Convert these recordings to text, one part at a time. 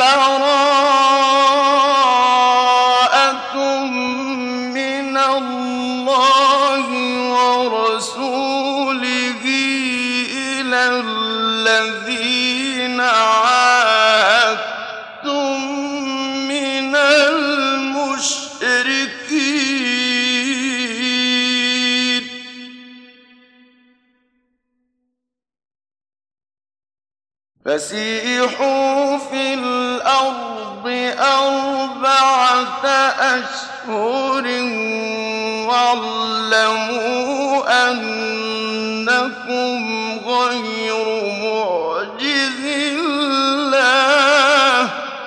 بَرَاءَةٌ مِّنَ اللَّهِ وَرَسُولِهِ إِلَى الَّذِينَ عَاهَدتُّم مِّنَ الْمُشْرِكِينَ ۖ فَسِيحُوا فِي الْأَرْضِ أَرْبَعَةَ أَشْهُرٍ وَاعْلَمُوا أَنَّكُمْ غَيْرُ مُعْجِزِي اللَّهِ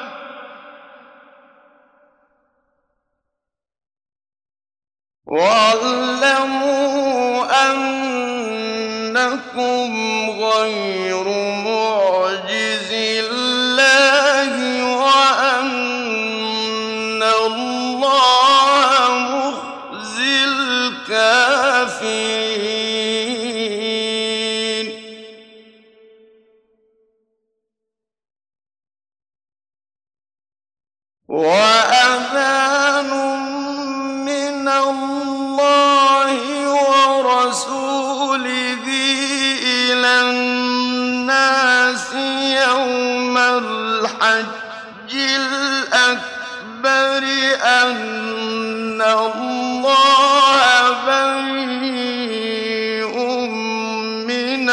وَأَنَّ اللَّهَ مُخْزِي الْكَافِرِينَ. وَأَذَانٌ مِّنَ اللَّهِ وَرَسُولِهِ إِلَى النَّاسِ يَوْمَ الْحَجِّ الْأَكْبَرِ أَنَّ اللَّهَ بَرِيءٌ مِّنَ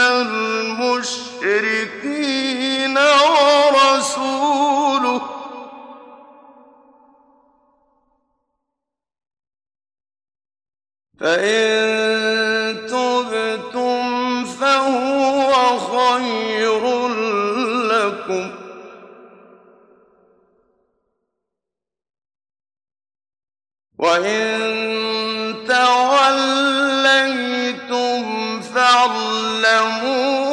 الْمُشْرِكِينَ وَرَسُولُهُ ۚ فَإِن تُبْتُمْ فَهُوَ خَيْرٌ لَّكُمْ ۖ وَإِن تَوَلَّيْتُمْ فَاعْلَمُوا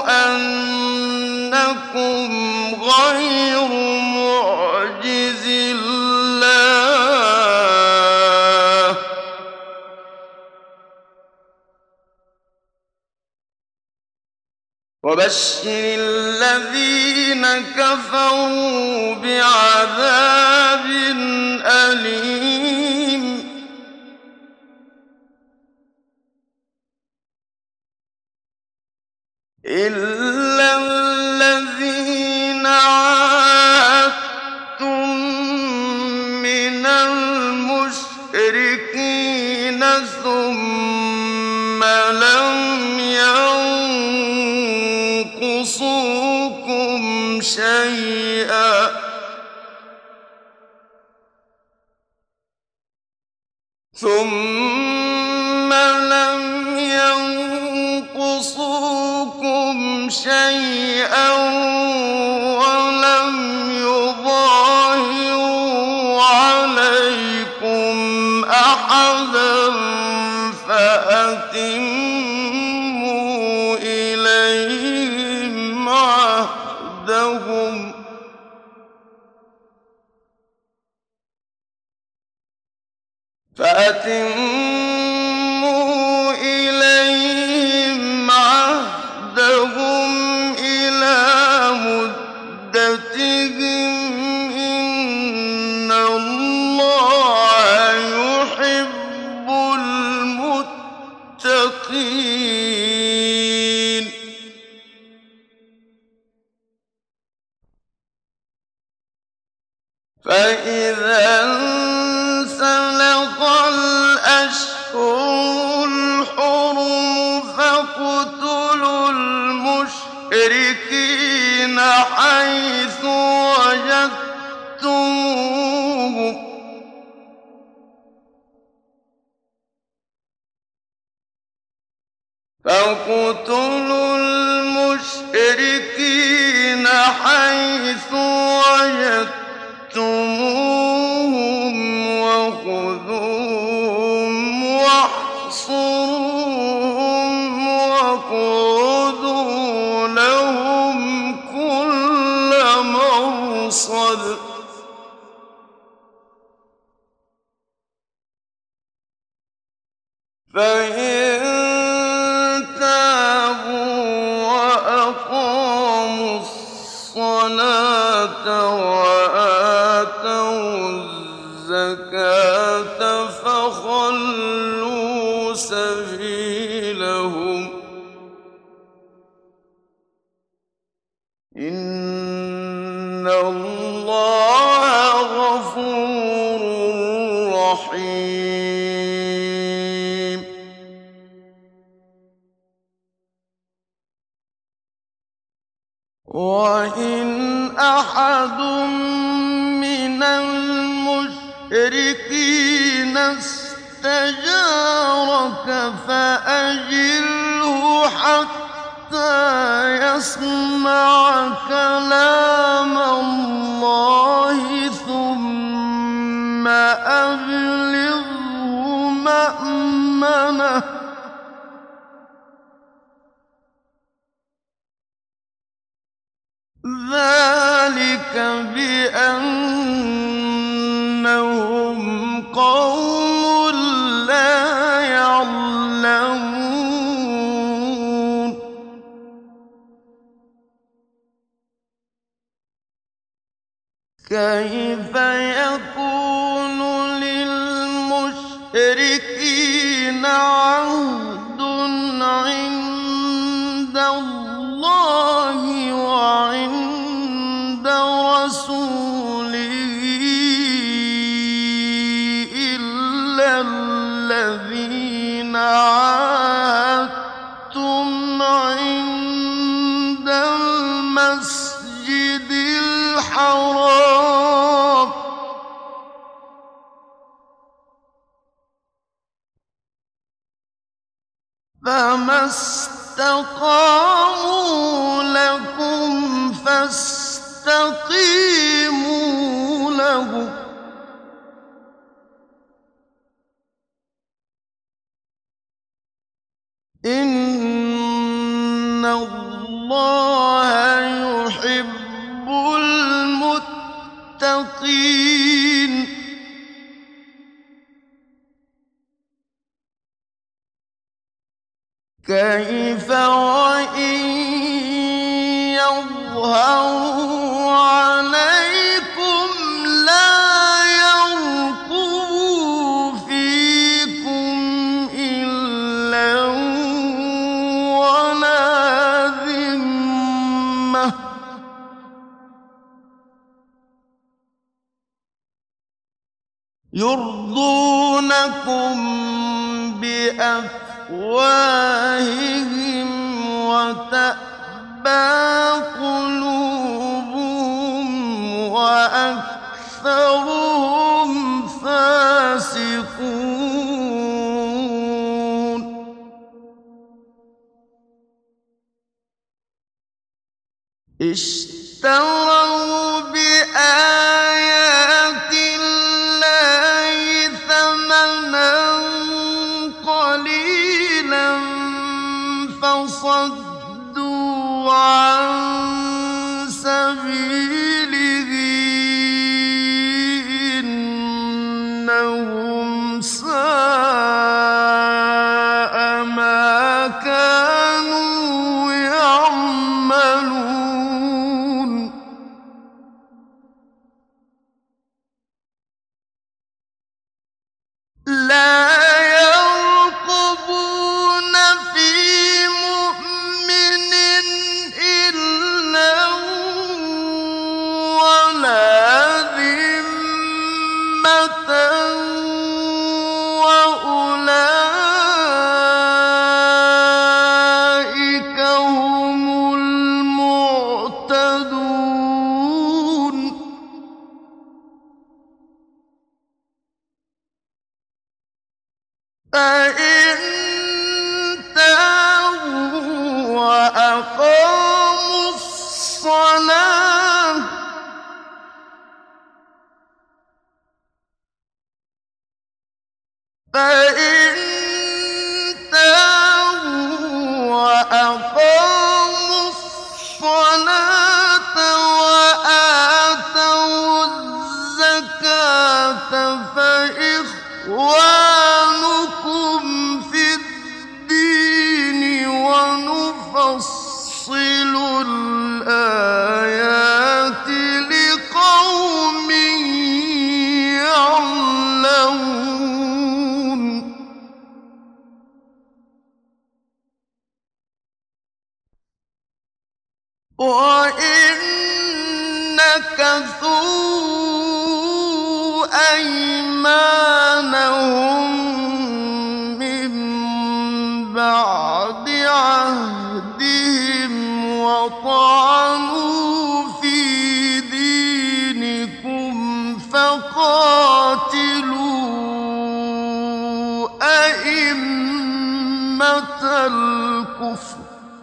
أَنَّكُمْ غَيْرُ مُعْجِزِي اللَّهِ ۗ وَبَشِّرِ الَّذِينَ كَفَرُوا بِعَذَابٍ أَلِيمٍ. إِلَّا الَّذِينَ عَاهَدتُّم مِّنَ الْمُشْرِكِينَ ثُمَّ لَمْ يَنقُصُوكُمْ شَيْئًا وَلَمْ يُظَاهِرُوا عَلَيْكُمْ أَحَدًا فَأَتِمُّوا إِلَيْهِمْ عَهْدَهُمْ ۖ إِلَىٰ مُدَّتِهِمْ ۖ إِنَّ اللَّهَ يُحِبُّ الْمُتَّقِينَ. فَإِذَا انسَلَخَ الْأَشْهُرُ الْحُرُمُ فَاقْتُلُوا الْمُشْرِكِينَ حَيْثُ وَجَدتُّمُوهُمْ وَخُذُوهُمْ وَاحْصُرُوهُمْ وَاقْعُدُوا لَهُمْ كُلَّ مَرْصَدٍ. فَإِن تَابُوا وَأَقَامُوا الصَّلَاةَ وآتوا الزكاة فخلوا سبيلهم إن الله غفور رحيم. وإن أحد من المشركين استجارك فأجره حتى يسمع كلام الله ثم أبلغه مأمنه ذلك بأنهم قوم لا يعلمون. كيف يكون للمشركين عهد عند الله وعند رسوله إلا الذين عاهدتم عند المسجد الحرام فما استقاموا لكم فاستقيموا له إن الله يحب المتقين. كيف وإن يظهروا عليكم لا يرقبوا فيكم إلا ولا ذمة يرضونكم بأفواههم وتأبى قلوبهم وأكثرهم فاسقون. اشتروا بآيات الله ثمنا قليلا فصدوا عن سبيله إنهم ساء ما كانوا يعملون. لا يرقبون في مؤمن إلا ولا ذمة وأولئك هم المعتدون. فإن تابوا وأقاموا الصلاة وآتوا الزكاة فإخوانكم في الدين ونفصل الآيات وَإِن نَكَثُوا أَيْمَانَهُم مِّن بَعْدِ عَهْدِهِمْ وَطَعَنُوا فِي دِينِكُمْ فَقَاتِلُوا أَئِمَّةَ الْكُفْرِ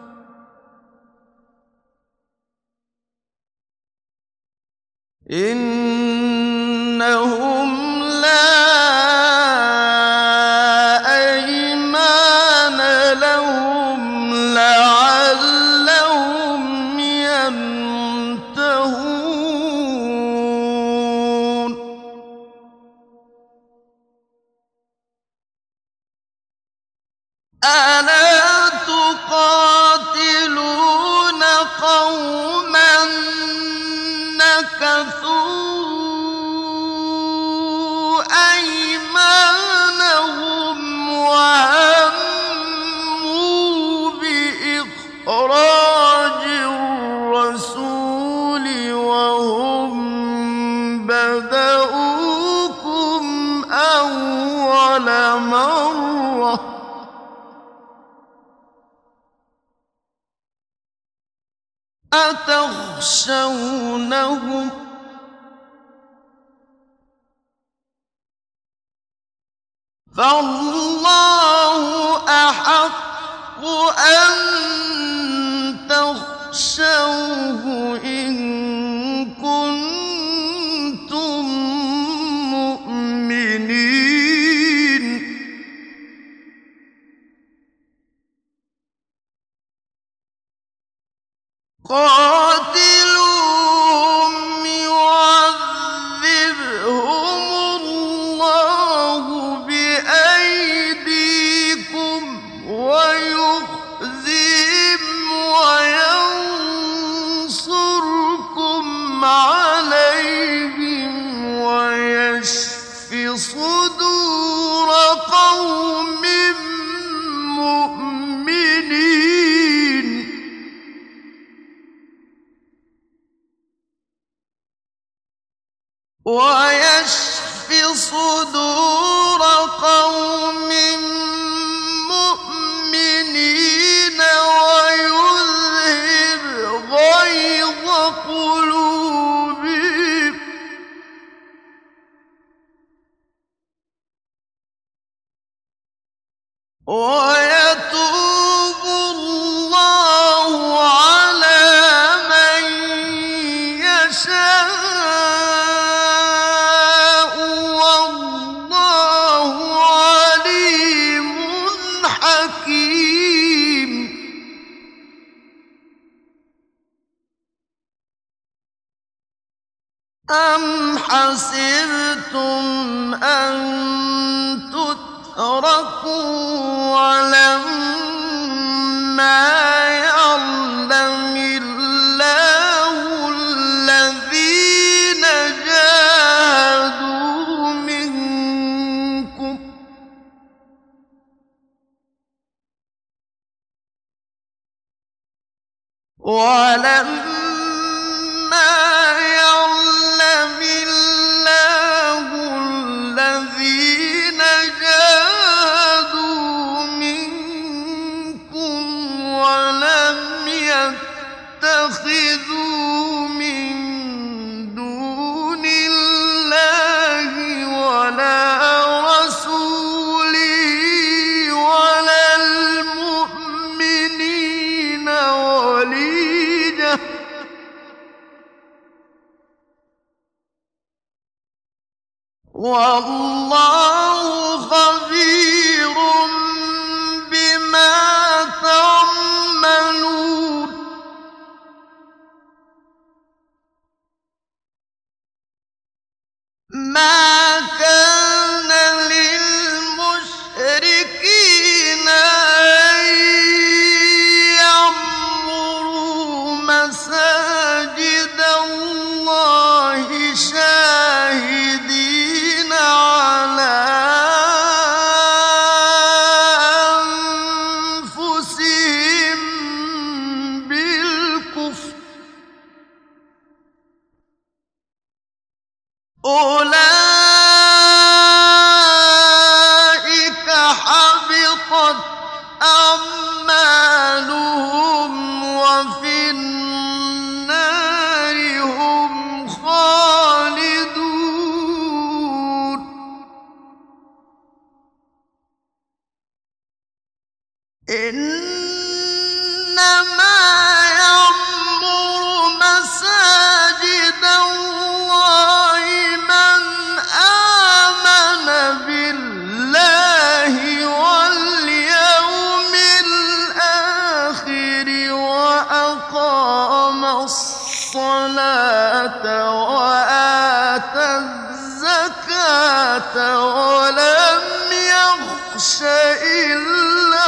إِنَّهُمْ لَا أَيْمَانَ لَهُمْ لَعَلَّهُمْ يَنتَهُونَ أَلَا تُقَاتِلُونَ قَوْمًا نَكَثُوا أَيْمَانَهُمْ وَهَمُّوا بِإِخْرَاجِ الرَّسُولِ وَهُم بَدَءُوكُمْ أَوَّلَ مَرَّةٍ أَتَخْشَوْنَهُمْ ۚ فَاللَّهُ أَحَقُّ أَن تَخْشَوْهُ إِن كُنتُم مُّؤْمِنِينَ قَاتِلُوهُمْ يُعَذِّبْهُمُ اللَّهُ بِأَيْدِيكُمْ وَيُخْزِهِمْ وَيَنصُرْكُمْ عَلَيْهِمْ وَيَشْفِ صُدُورَ قَوْمٍ مُّؤْمِنِينَ وَيَشْفِ صُدُورَ قَوْمٍ مُّؤْمِنِينَ وَيُذْهِبْ غَيْظَ قُلُوبِهِمْ وَيَتُوبُ اللَّهُ عَلَىٰ مَن يَشَاءُ وَاللَّهُ عَلِيمٌ حَكِيمٌ أَمْ حَسِبْتُمْ أَن تُتْرَكُوا وَلَمَّا يَعْلَمِ اللَّهُ الَّذِينَ جَاهَدُوا مِنكُمْ وَلَمْ يَتَّخِذُوا مِن دُونِ اللَّهِ وَلَا رَسُولِهِ وَلَا الْمُؤْمِنِينَ وَلِيجَةً ۚ وَاللَّهُ خَبِيرٌ بِمَا تَعْمَلُونَ مَا كَانَ لِلْمُشْرِكِينَ أَن يَعْمُرُوا مَسَاجِدَ اللَّهِ شَاهِدِينَ عَلَىٰ أولئك حبطت أعمالهم وفي النار هم خالدون إنما يعمر مساجد الله من آمن بالله واليوم الآخر وأقام الصلاة وآتى الزكاة ولم يخش إلا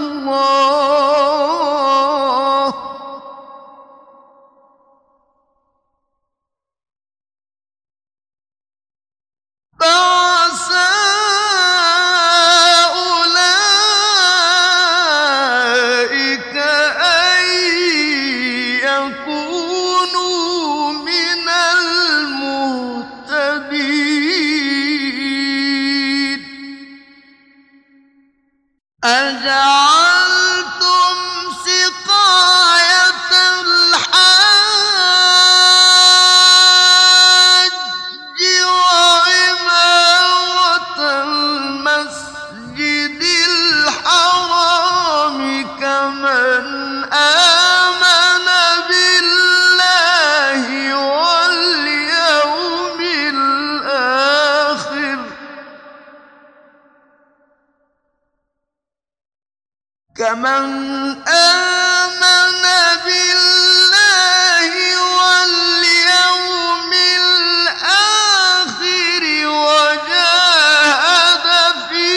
الله فعسى أولئك أن يكونوا من المهتدين أجعلتم سقاية الحاج وعمارة المسجد الحرام كمن آمن بالله واليوم الآخر وجاهد في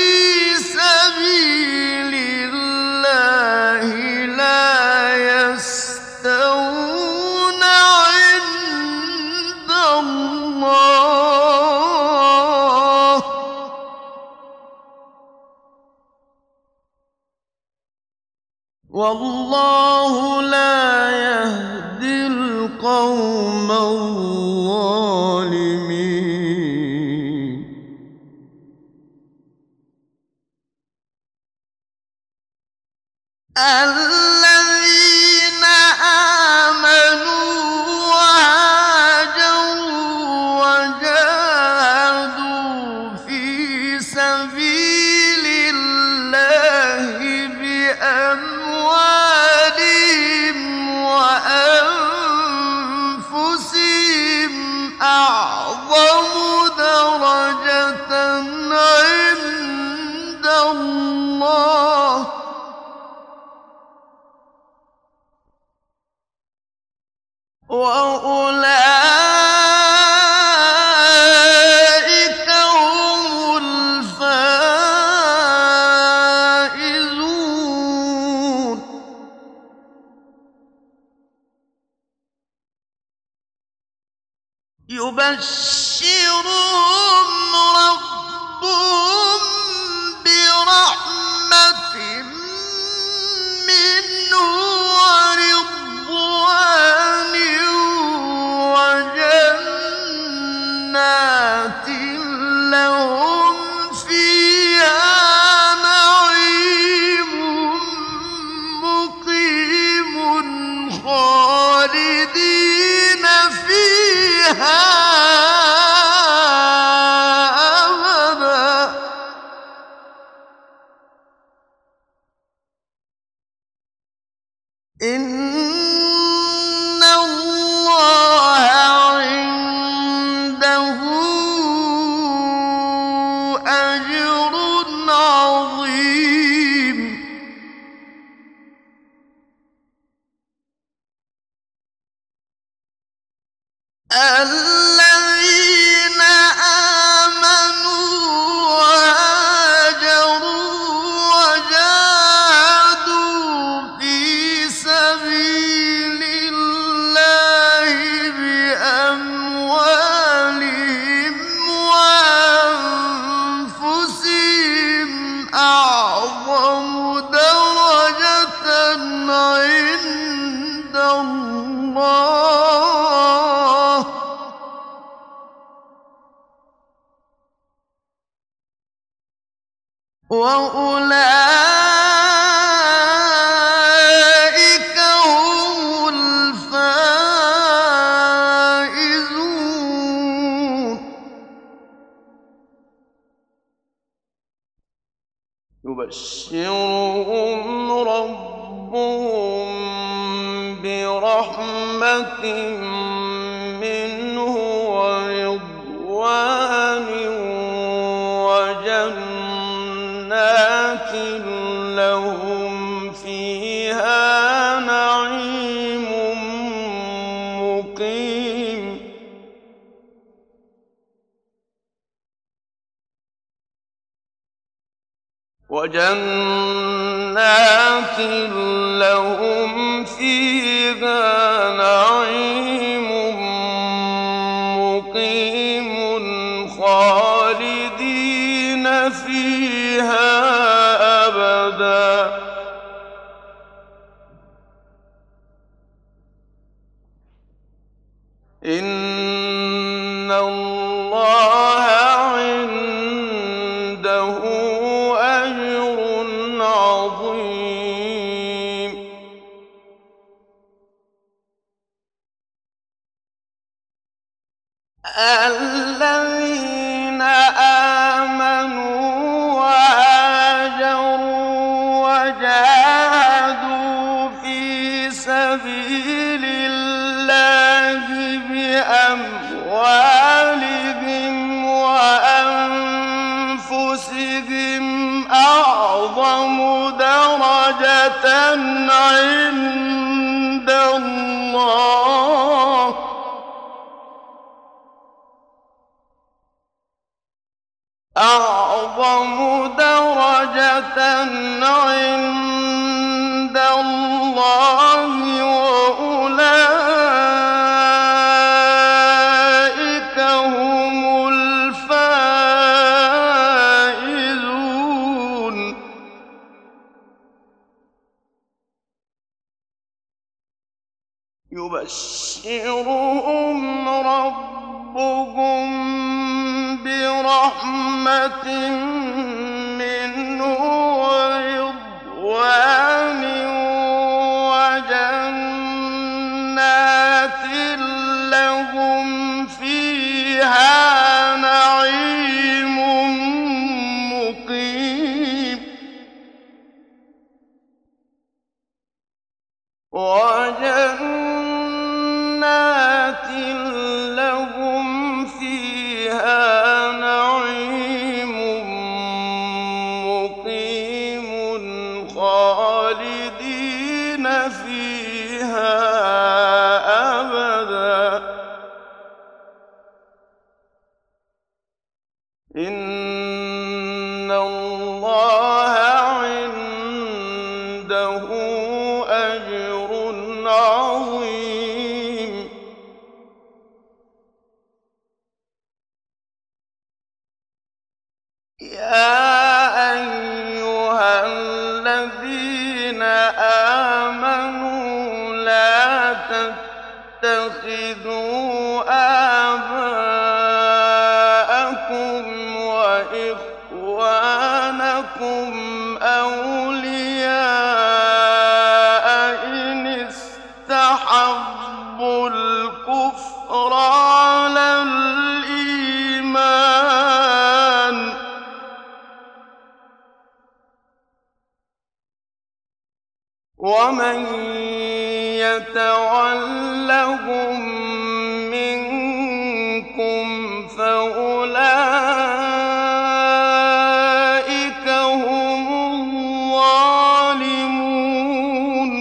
سبيل الله لا يستوون عند الله والله لا يهدي القوم الظالمين الذين آمنوا وهاجروا وجاهدوا في سبيل الله بأموالهم وأنفسهم أعظم درجة عند الله وأولئك هم الفائزون يبشرهم ربهم برحمة منه ورضوان وجنات لهم فيها نعيم مقيم خالدين فيها أبدا إن الله عنده أجر عظيم الذين آمنوا وهاجروا وجاهدوا في سبيل وأولئك هم الفائزون. يبشرهم ربهم برحمة منه ورضوان وجنات لهم فيها نعيم مقيم. وجنات لهم فيها نعيم مقيم خالدين فيها أبدا. إن الله عنده أجر عظيم. الذين آمنوا وهاجروا وجاهدوا في سبيل الله بأموالهم وأنفسهم أعظم درجة عند الله وأولئك هم الفائزون. يبشرهم ربهم برحمة منه ورضوان وجنات لهم فيها نعيم مقيم. وجنات لهم فيها نعيم مقيم خالدين فيها أبدا. إن الله عنده أجر عظيم. يا أيها الذين آمنوا لا تتخذوا آباءكم وإخوانكم أولياء إن استحبوا الكفر على الإيمان ومن يتولهم منكم فأولئك هم الظالمون.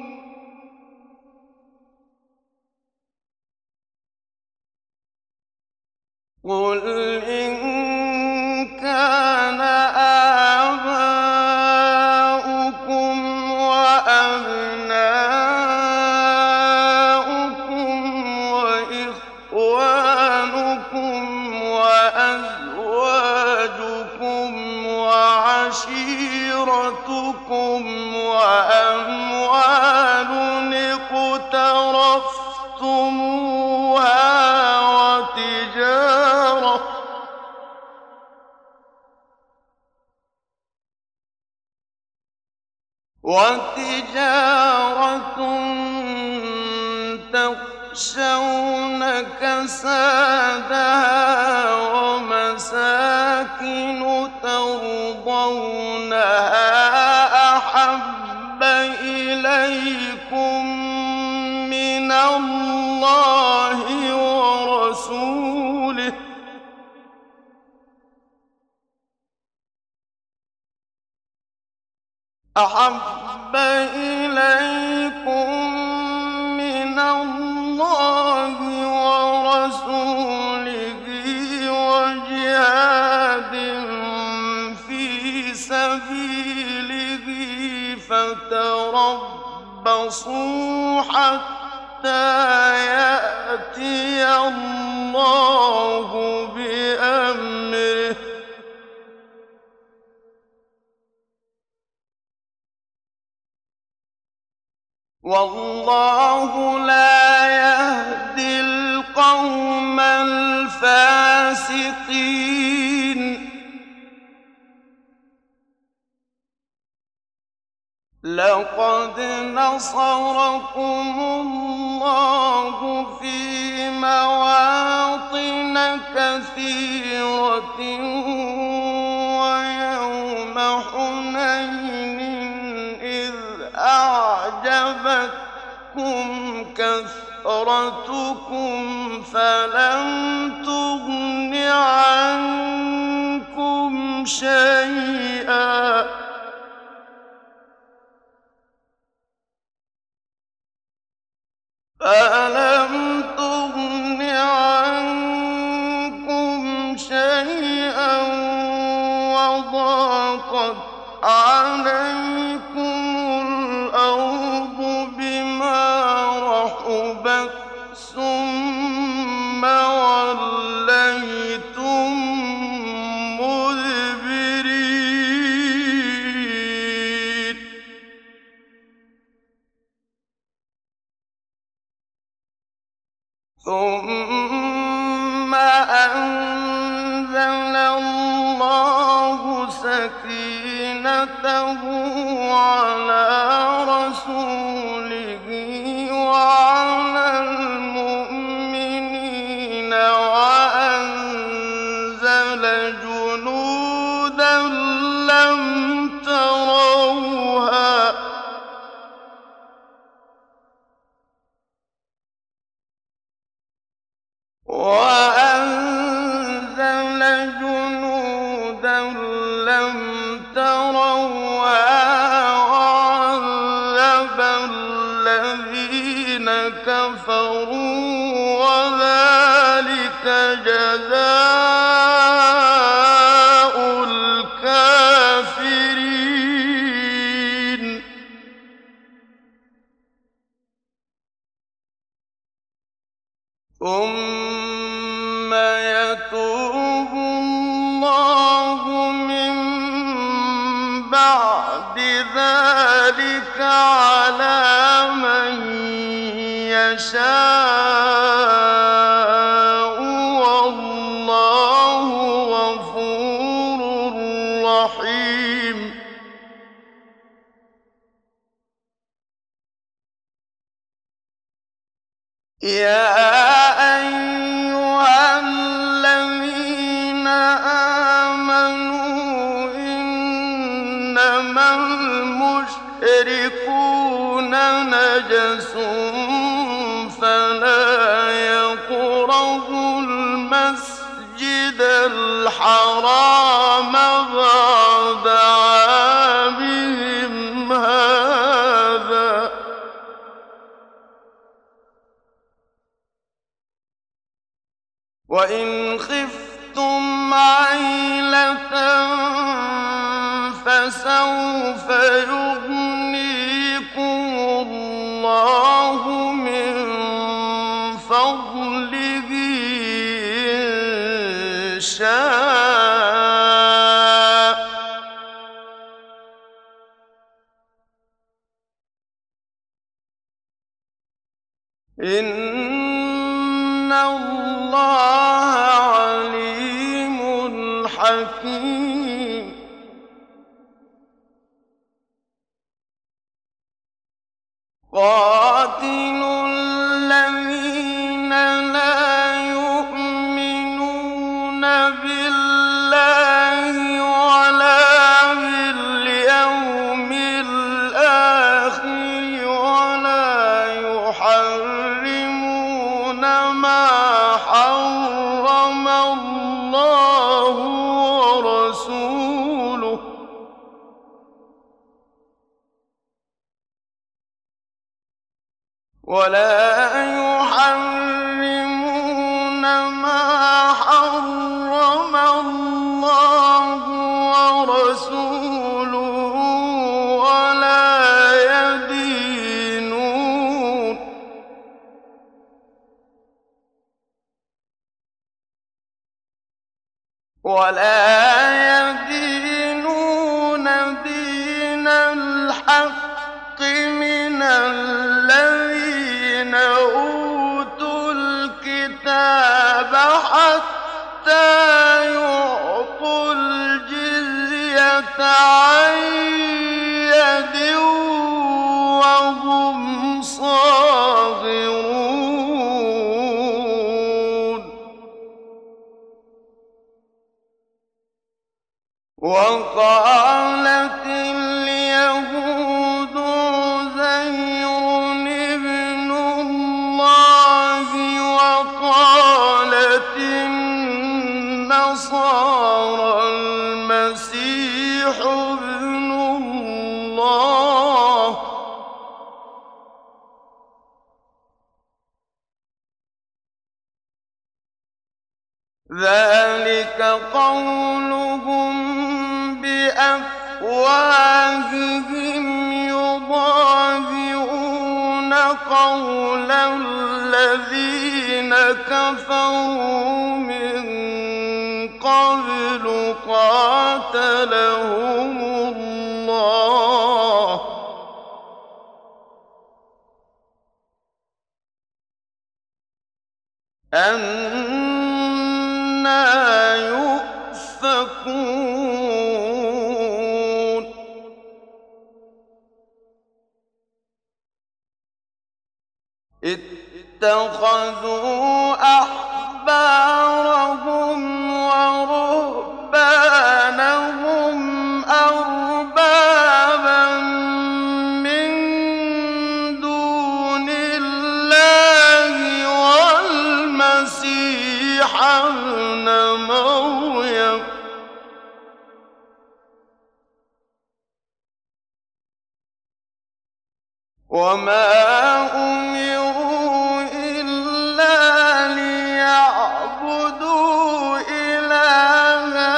قل إن كان آباؤكم وأبناؤكم وإخوانكم وأزواجكم وعشيرتكم وأموال اقترفتموها وتجارة تخشون كسادها ومساكن ترضونها أحب إليكم من الله ورسوله وجهاد في سبيله فتربصوا حتى يأتي الله بأمره والله لا يهدي القوم الفاسقين لقد نصركم الله في مواطن كثيرة ويوم حنين إذ أعجبتكم كثرتكم فلم تغن عنكم شيئا وضاقت عليكم الأرض بما رحبت ثم وليتم مدبرين ثم أنزل الله سكينته على رسوله وعلى المؤمنين وأنزل جنودا لم تروها وعذب الذين كفروا وذلك جزاء الكافرين ثم يتوب الله من بعد ذلك على من يشاء والله غفور رحيم يا أيها الذين آمنوا إنما المشركون نجس فلا يقربوا المسجد الحرام بعد عامهم هذا وإن خفتم عيلة فسوف يغنيكم الله من فضله إن شاء إن الله عليم حكيم قاتلوا الذين لا يؤمنون بالله ولا باليوم الآخر ولا يحرمون ما حرم الله ورسوله ولا يدينون دين الحق من الذين أوتوا الكتاب حتى يعطوا الجزية عن يد وهم صاغرون وقالت اليهود عزير ابن الله وقالت النصارى المسيح ابن الله ذلك قولهم بأفواههم يضاهئون قول الذين كفروا من قبل قاتلهم الله أنى يؤفكون اتخذوا أحبارهم ورهبانهم أربابا من دون الله والمسيح ابن مريم وما أمروا إلا ليعبدوا إلها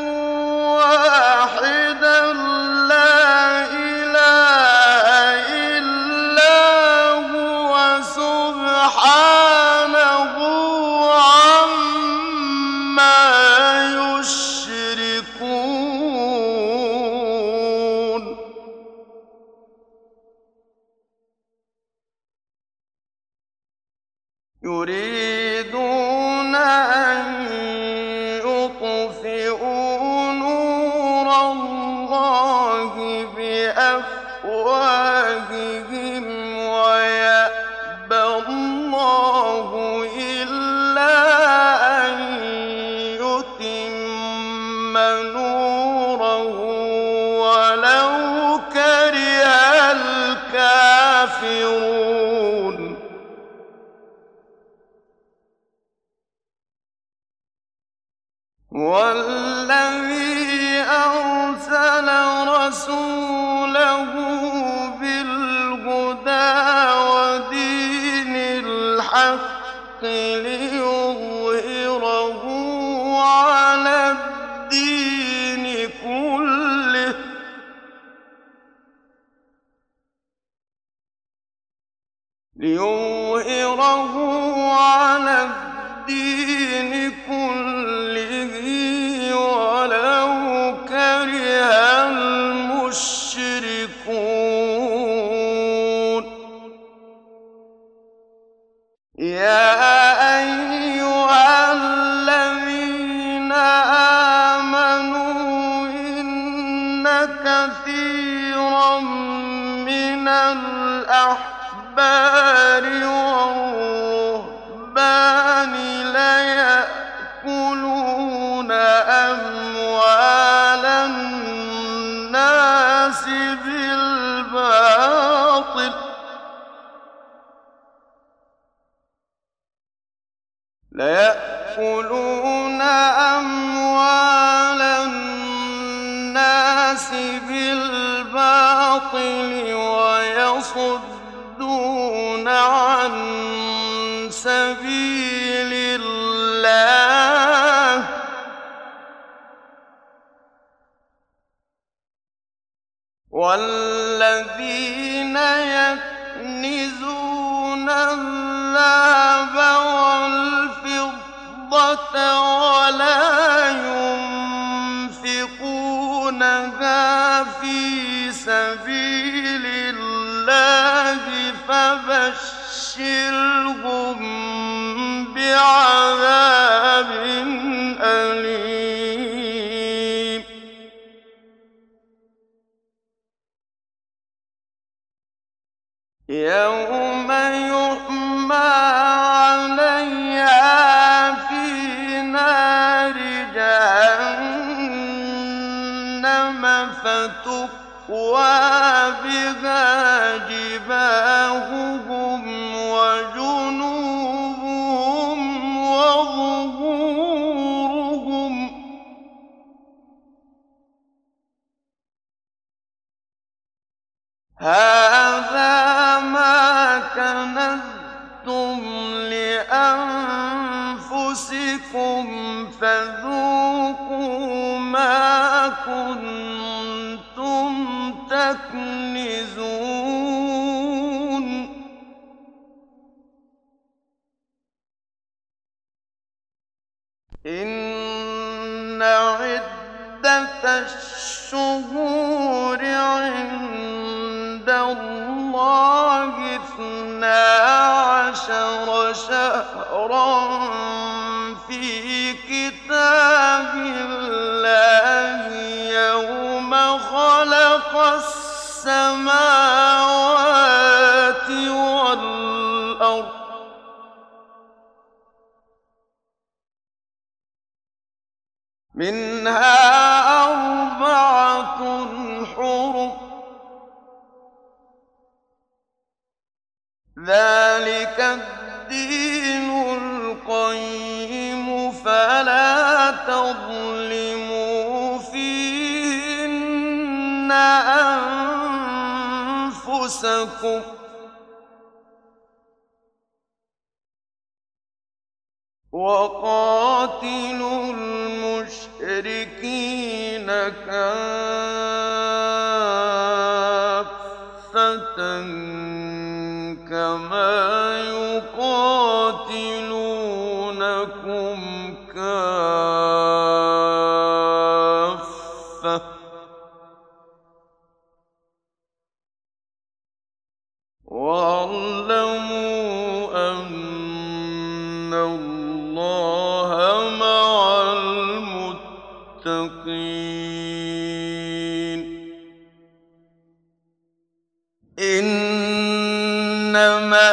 واحدا لا إله إلا هو سبحانه عما يشركون يريدون أن يطفئوا نور الله بأفواههم ويأبى الله إلا أن يتم نوره ولو كره الكافرون والذي أرسل رسوله بالهدى ودين الحق ليظهره على الدين كله ولو يَأْكُلُونَ أَمْوَالَ النَّاسِ بِالْبَاطِلِ وَيَصُدُّونَ عَن سَبِيلِ اللَّهِ ۗ وَالَّذِينَ يَكْنِزُونَ الذَّهَبَ وَالْفِضَّةَ وَلَا يُنفِقُونَهَا فِي سَبِيلِ اللَّهِ فَبَشِّرْهُم بِعَذَابٍ أَلِيمٍ يَوْمَ يُحْمَىٰ عَلَيْهَا فِي نَارِ جَهَنَّمَ فَتُكْوَىٰ بِهَا جِبَاهُهُمْ وَجُنُوبُهُمْ وَظُهُورُهُمْ ۖ هَٰذَا مَا كَنَزْتُمْ لِأَنفُسِكُمْ فَذُوقُوا مَا كُنتُمْ تَكْنِزُونَ إِنَّ عِدَّةَ الشُّهُورِ عِندَ اللَّهِ 12 شَهْرًا فِي كِتَابِ اللَّهِ يَوْمَ خَلَقَ السَّمَاوَاتِ وَالْأَرْضَ ۚ مِنْهَا أَرْبَعَةٌ حُرُمٌ ۚ ذَٰلِكَ الدِّينُ الْقَيِّمُ ۚ فَلَا تَظْلِمُوا فِيهِنَّ أَنفُسَكُمْ ۚ وَقَاتِلُوا الْمُشْرِكِينَ كَافَّةً كَمَا يُقَاتِلُونَكُمْ كَافَّةً ۚ وَاعْلَمُوا أَنَّ اللَّهَ مَعَ الْمُتَّقِينَ إِنَّمَا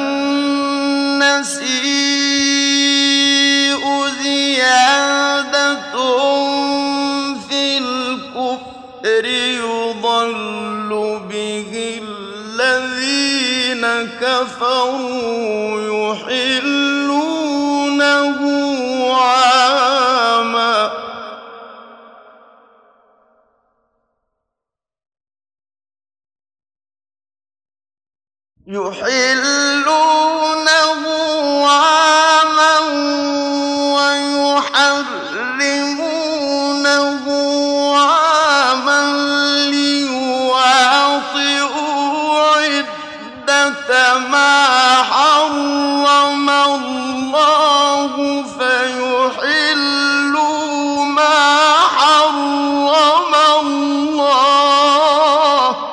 النَّسِيءُ زِيَادَةٌ فِي الْكُفْرِ يُضَلُّ بِهِ الَّذِينَ كَفَرُوا يُحِلُّونَهُ عَامًا وَيُحَرِّمُونَهُ عَامًا لِّيُوَاطِئُوا عِدَّةَ مَا حَرَّمَ اللَّهُ فَيُحِلُّوا مَا حَرَّمَ اللَّهُ ۚ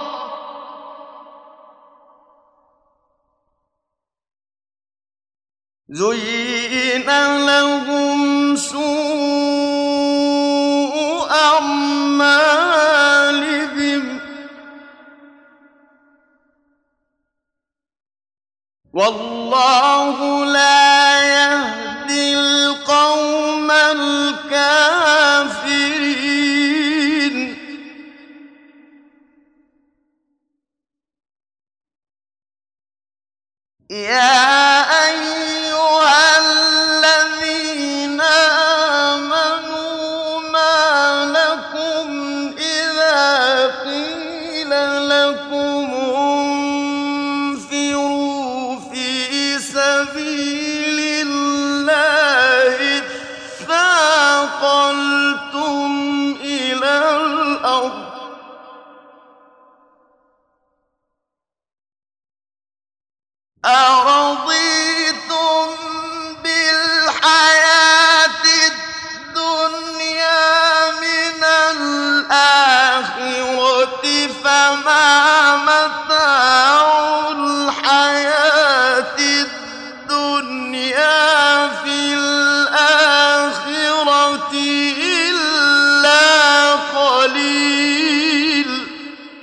زُيِّنَ لَهُمْ سُوءُ أَعْمَالِهِمْ ۗ وَاللَّهُ لَا يَهْدِي الْقَوْمَ الكافرين يا أيها الذين آمنوا ما لكم إذا قيل لكم انفروا في سبيل الله اثاقلتم إلى الأرض أرضيتم بالحياة الدنيا من الآخرة فما متاع الحياة الدنيا في الآخرة إلا قليل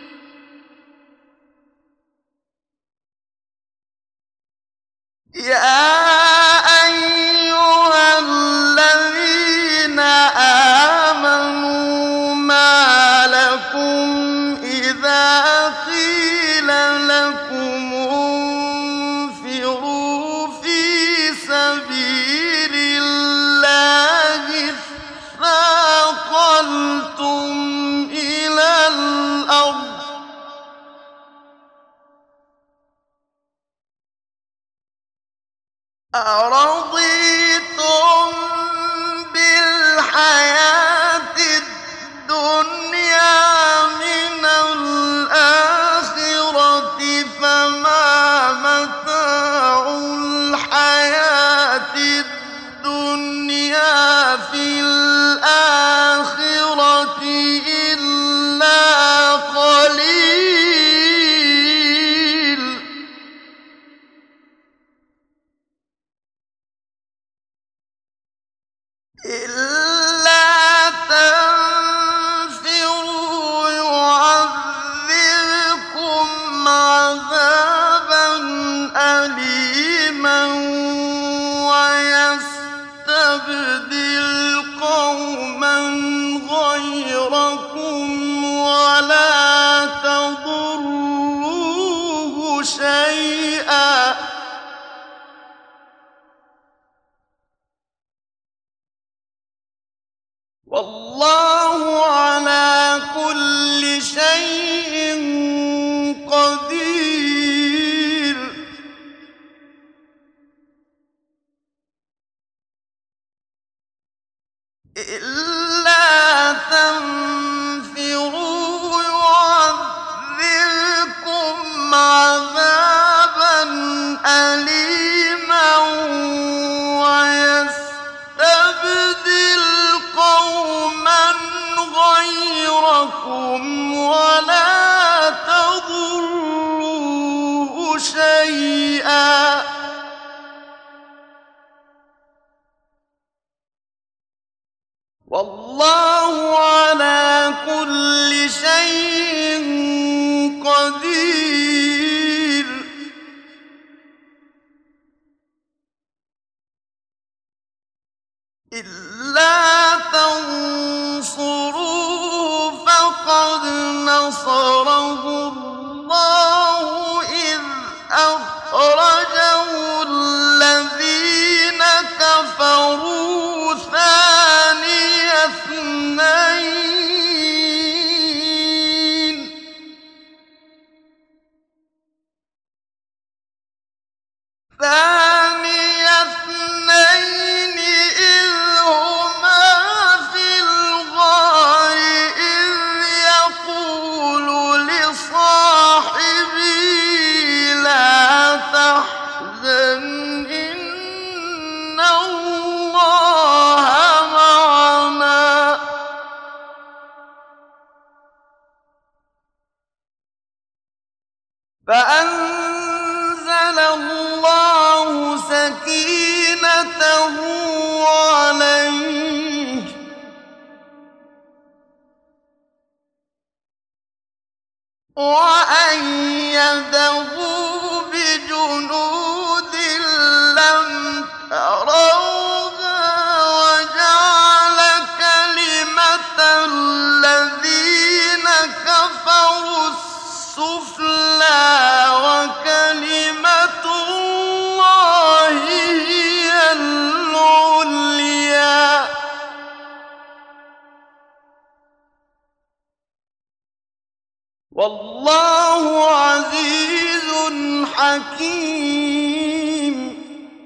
يا أيها الذين آمنوا ما لكم إذا قيل لكم انفروا في سبيل الله اثاقلتم إلى الأرض أرضيتم بالحياة الدنيا من الآخرة فما متاع الحياة الدنيا في الآخرة إلا قليل إلا تنفروا يعذبكم عذابا أليما ويستبدل قوما غيركم ولا تضروه شيئا والله على كل شيء قدير إلا تنفروا يعذبكم عذابا أليما ويستبدل قوما غيركم ولا تضروه شيئا والله على كل شيء قدير إلا تنصروه فقد نصره الله إذ أخرجه الذين كفروا ثاني اثنين إذ هما في الغار إذ يقول لصاحبه لا تحزن إن الله معنا فأنزل الله سكينته عليه وأيده بجنود لم تروها وجعل والله عزيز حكيم.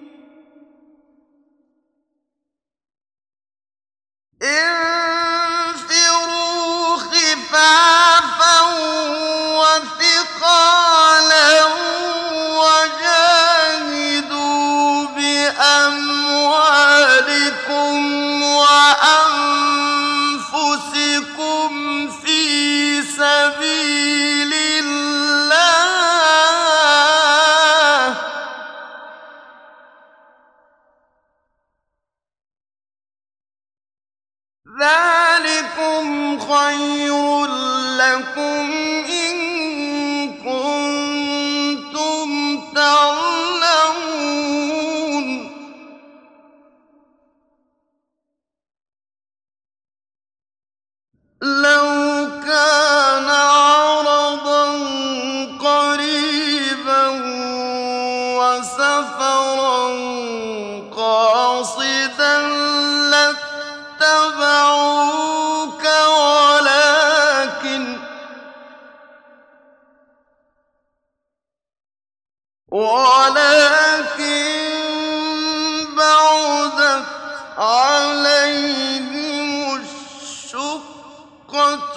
انفروا خفافا وثقالا وجاهدوا بأموالكم وأنفسكم في سبيل الله، ذلكم خير لكم إن كنتم تعلمون. لو كان عرضا قريبا وسفرا قاصدا لاتبعوك ولكن بعدت عليهم الشقة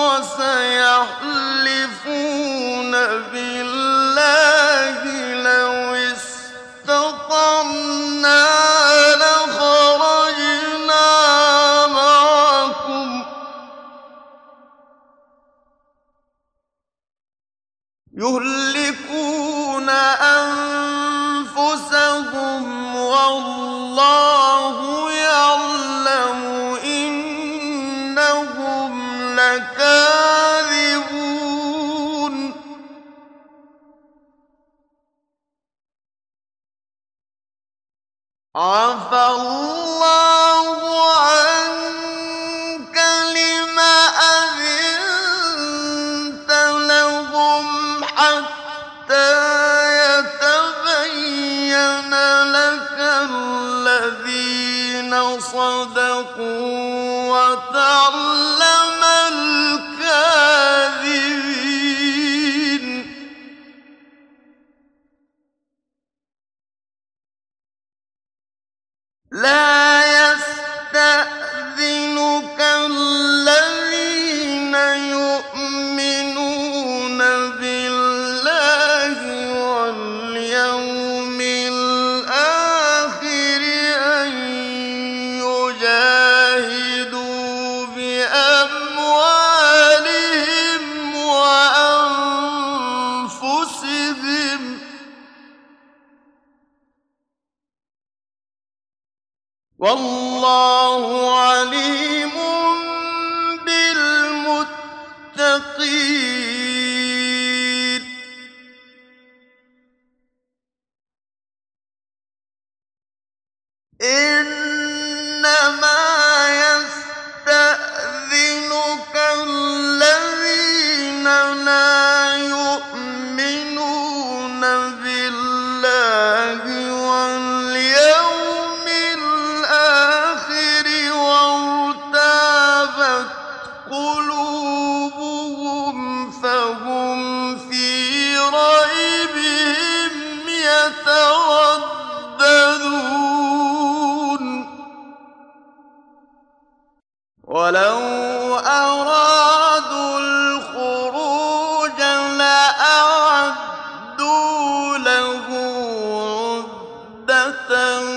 وسيحلفون بالله لو استطعنا لخرجنا معكم يهلكون أنفسهم والله يعلم إنهم لكاذبون. عفى الله عنك لم أذنت لهم حتى يتبين لك الذين صدقوا وتعلم الكاذبين. لا يستأذنك الذين يؤمنون بالله واليوم الآخر أن يجاهدوا بأموالهم وأنفسهم، والله عليم بالمتقين. إنما يستأذنك الذين لا يؤمنون بالله واليوم الآخر وارتابت قلوبهم فهم في ريبهم يترددون. ولو أرادوا الخروج لأعدوا له عدة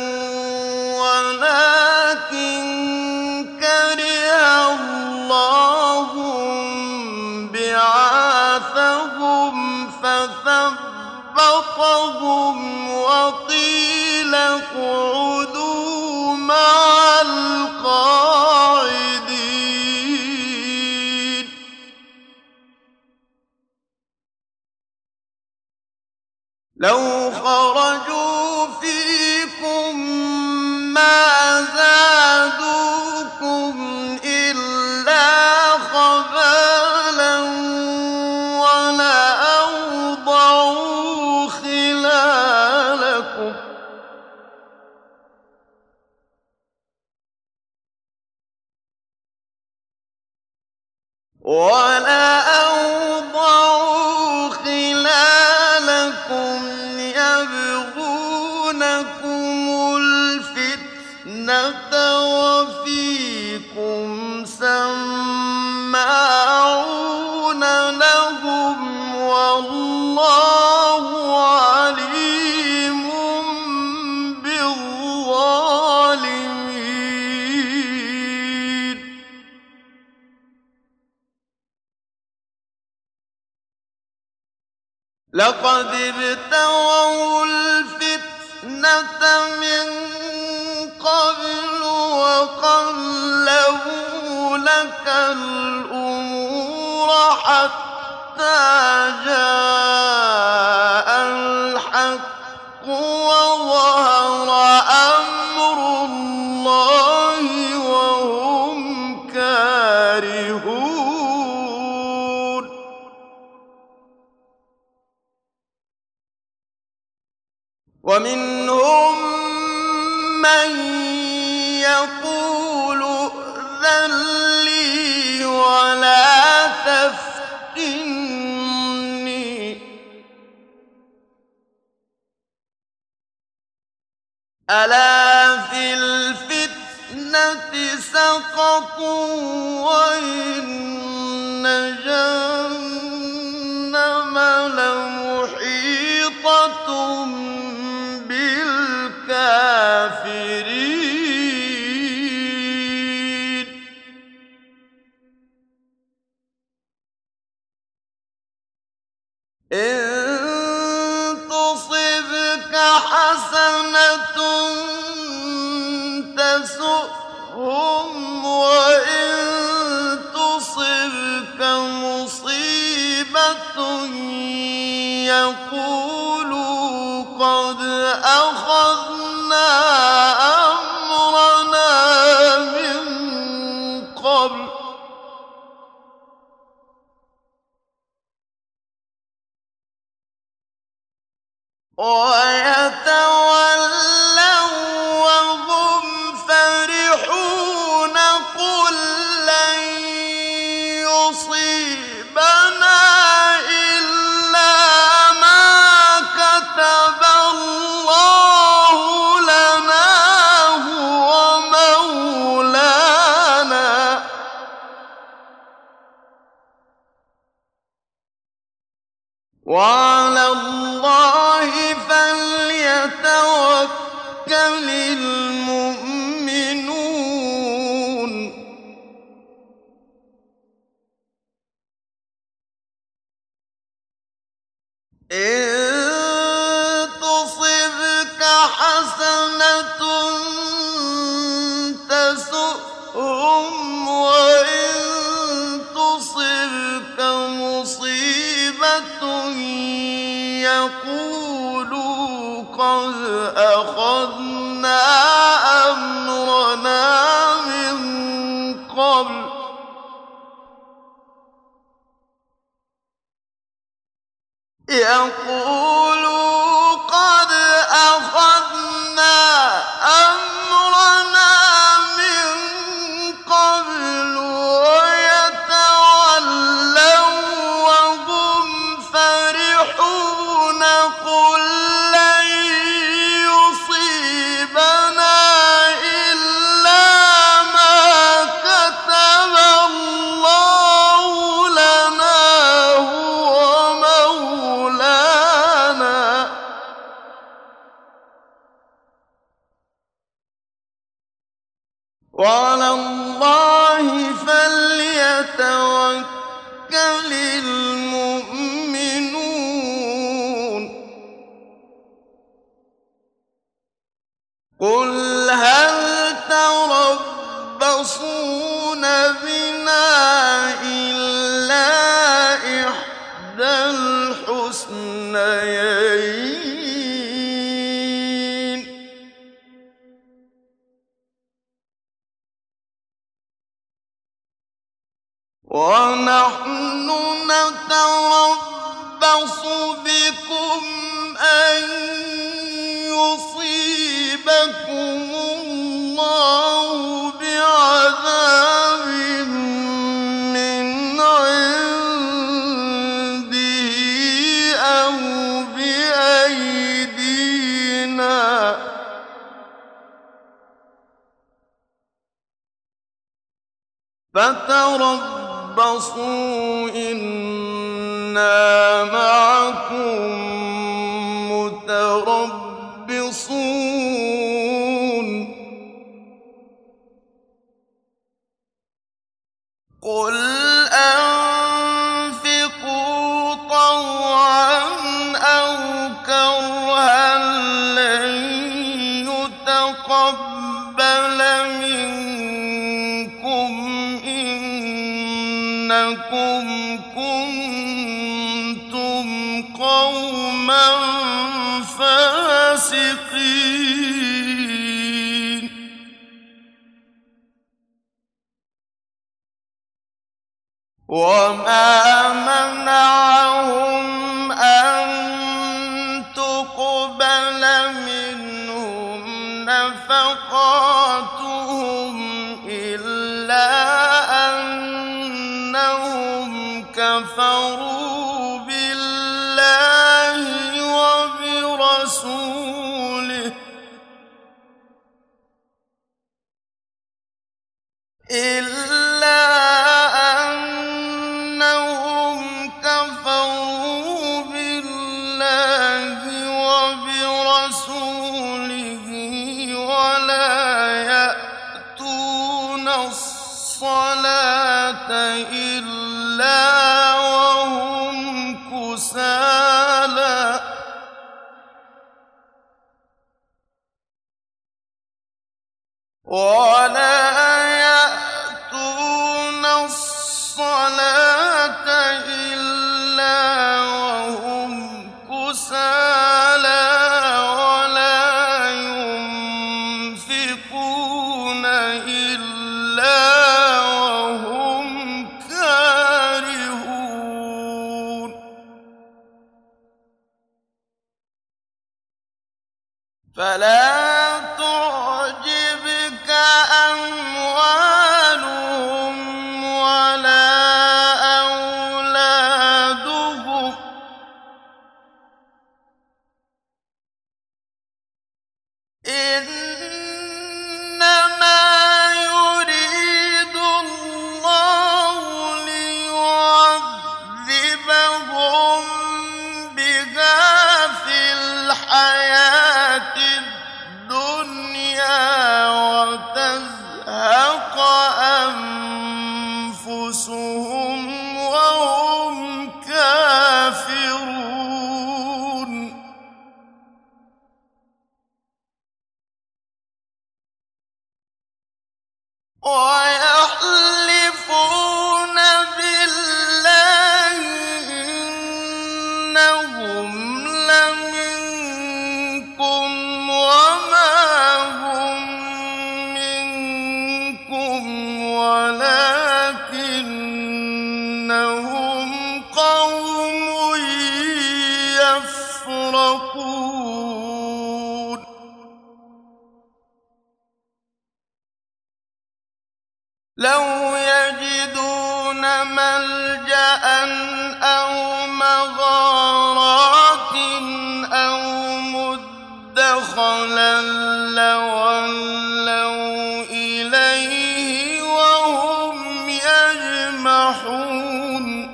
ولكن كره الله بعاثهم فثبطهم وقيل اقعدوا مع القاعدين. لو خرجوا فيكم ما زادوكم إلا خبالا ولأوضعوا خلالكم لقد ابتغوا الفتنة من قبل وقلبوا لك الأمور حتى جاء الحق وظهر أمر الله وهم كارهون ومنهم من يقول ائذن لي ولا تفتني ألا في الفتنة سقطوا وإن جهنم لمحيطة بالكافرين إن تصبك حسنة تسؤهم وإن تصبك مصيبة يقولوا قد أخذنا أمرنا من قبل ويتولوا وهم فرحون قل لن يصيبنا إلا ما كتب الله لنا هو مولانا وعلى الله فليتوكل المؤمنون إن تصبك حسنة تسؤهم وإن تصبك مصيبة يقولوا قد أخذنا أمرنا من قبل يقولوا قد أخذنا أمرنا من قبل ويتولوا وهم فرحون قل لن يصيبنا إلا ما كتب الله لنا هو مولانا وعلى الله فليتوكل المؤمنون قل هل تربصون بنا إلا إحدى الحسنيين ونحن نتربص بكم أن يصيبكم الله بعذاب من عنده أو بأيدينا فتربصوا إنا معكم متربصون قل أنفقوا طوعا إنكم كنتم قوما فاسقين وما منعهم أن تقبل منهم نفقاتهم إلا أنهم كفروا بالله وبرسوله ولا يأتون الصلاة إلا وهم كسالى ولا ينفقون إلا وهم كارهون فلا تعجبك أموالهم ولا أولادهم إنما يريد الله ليعذبهم بها في الحياة الدنيا وتزهق أنفسهم وهم كافرون ويحلفون بالله إنهم لمنكم وما هم منكم ولكنهم قوم يفرقون لو يجدون ملجأ أو مغارات أو مدخلا لولوا إليه وهم يجمحون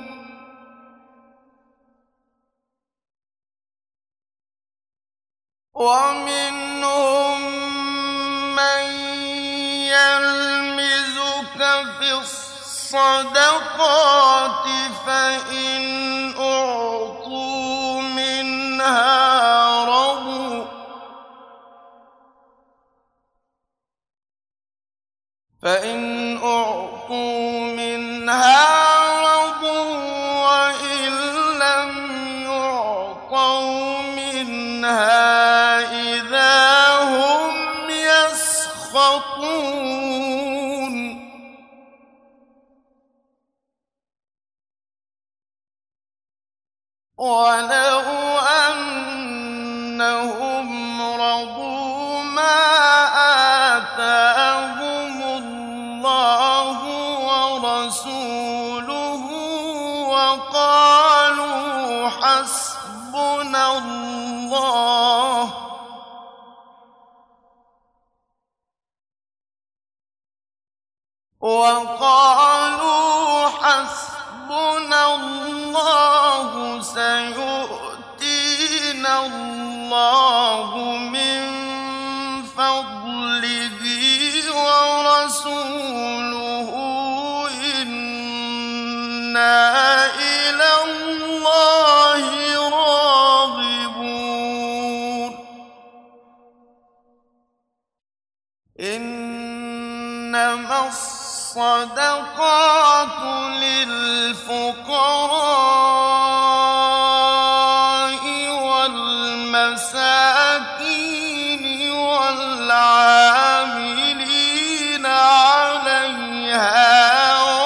ومنهم من يلمزك في الصدقات فإن أعطوا منها رضوا وإن لم يعطوا منها إذا هم يسخطون ولو أنهم رضوا ما آتاهم الله ورسوله وقالوا حسبنا الله سيؤتينا الله من فضله ورسوله إنا إلى الله راغبون إنما الصدقات للفقراء والمساكين والعاملين عليها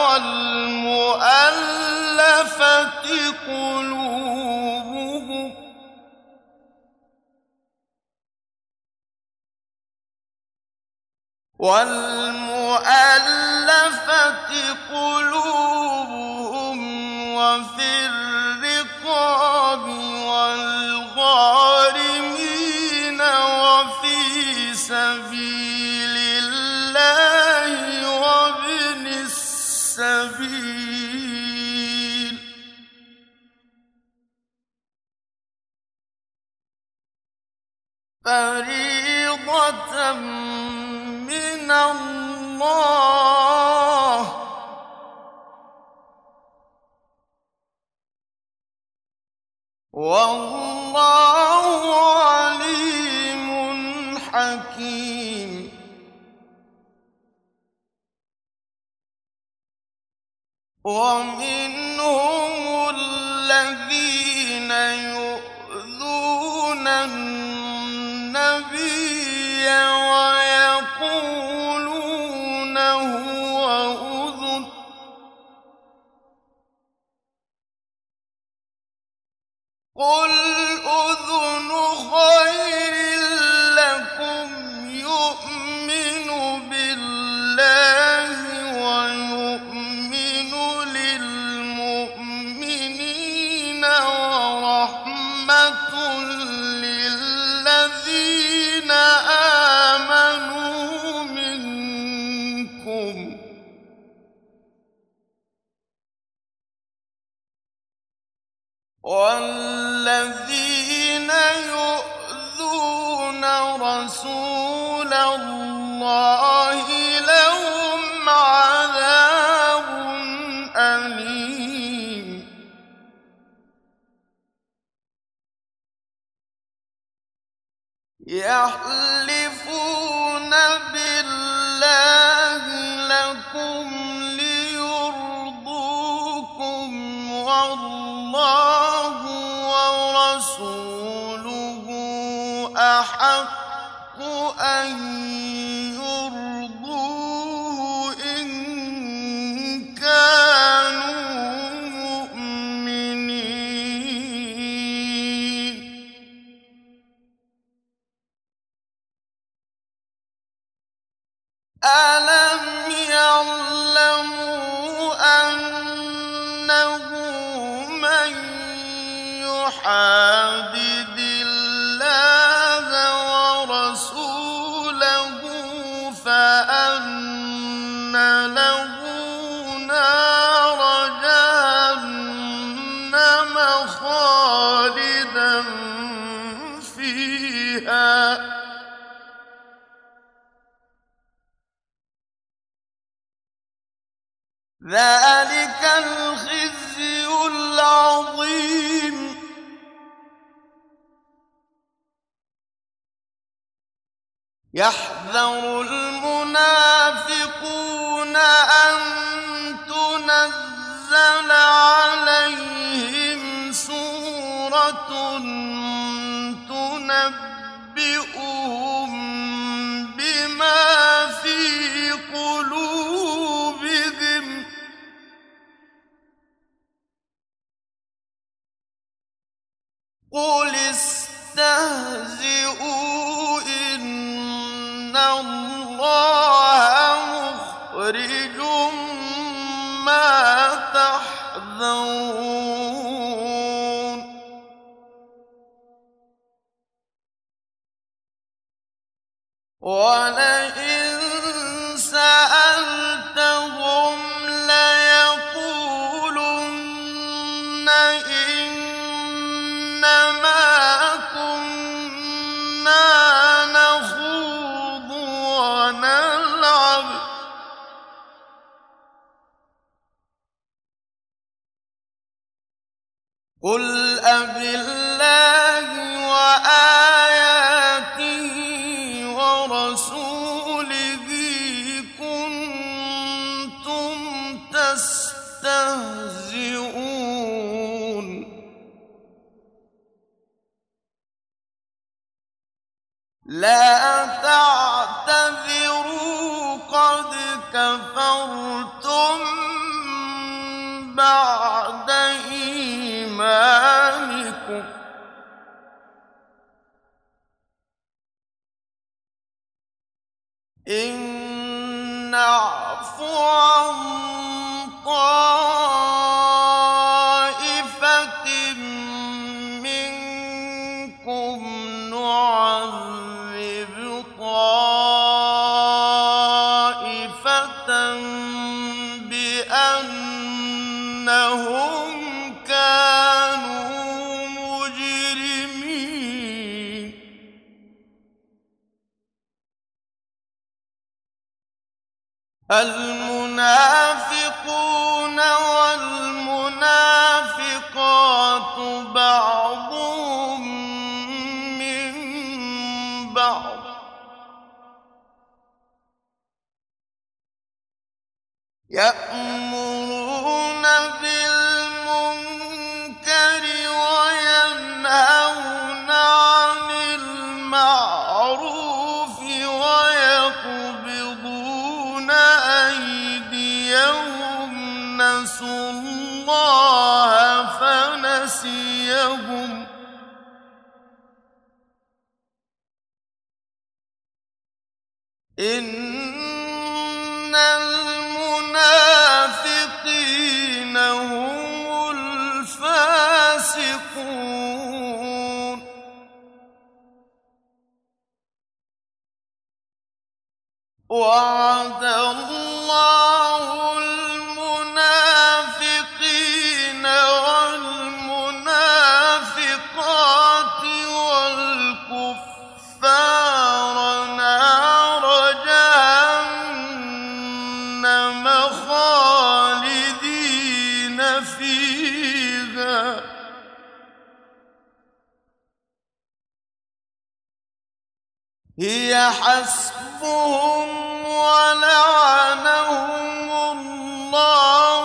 والمؤلفة قلوبهم وفي الرقاب والغارمين وفي سبيل الله وابن السبيل فريضة من الله والله عليم حكيم ومنهم الذين يؤذون النبي ويقولون هو أذن قل أذن خير لكم يؤمن بالله ويؤمن للمؤمنين ورحمة للذين آمنوا منكم والذين يؤذون رسول الله لهم عذاب أليم يحلفون بالله لكم ليرضوكم والله ورسوله أحق أن يرضوه إن كانوا مؤمنين ألم يعلموا أنه من يحادد الله ورسوله فأن له نار جهنم خالدا فيها ذلك الخزي العظيم يحذر المنافقون أن تنزل عليهم سورة تنبئهم بما في قلوبهم قل استهزئوا إن الله مخرج ما تحذرون ولئن سألتهم ليقولن إنما كنا نخوض ونلعب قل أبالله وآياته ورسوله كنتم تستهزئون لا تعتذروا قد كفرتم بعد إيمانكم إن نعف عن طائفة منكم نعذب طائفة بأنهم كانوا مجرمين المنافقون والمنافقات بعضهم من بعض يأمرون بالمنكر وينهون عن المعروف ويقبضون أيديهم نسوا الله فنسيهم إن المنافقين هم الفاسقون وعد الله المنافقين والمنافقات والكفار نار جهنم خالدين فيها هي حسبهم ولعنهم الله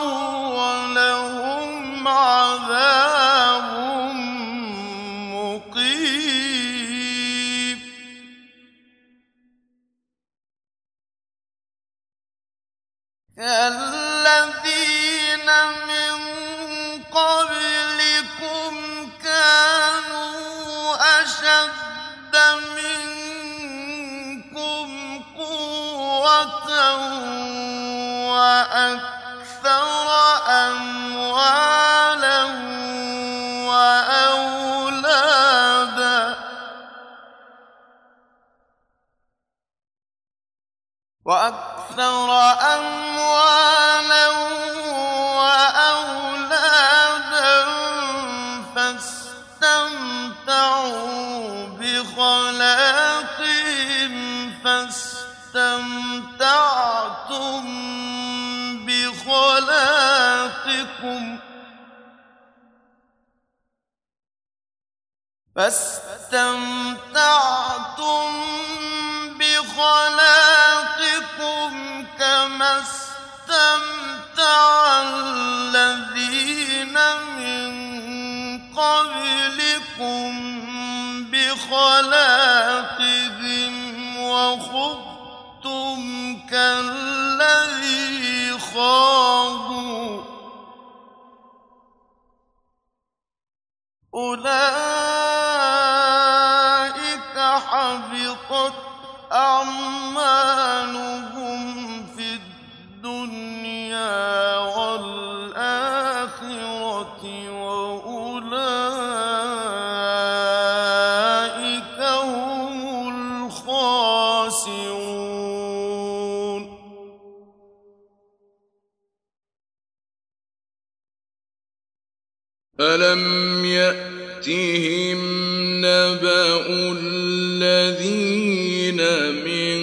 ولهم عذاب مقيم الذين من قبلكم كانوا أشد منكم قوة وأكثر أموالا وأولادا فاستمتعوا بخلاقهم فاستمتعتم بخلاقكم كما استمتع الذين من قبلكم بخلاقهم وخضتم كالذي خاضوا أولئك حبطت أعمالهم في الدنيا والآخرة وأولئك هم الخاسرون ألم يأتهم نبأ الذين من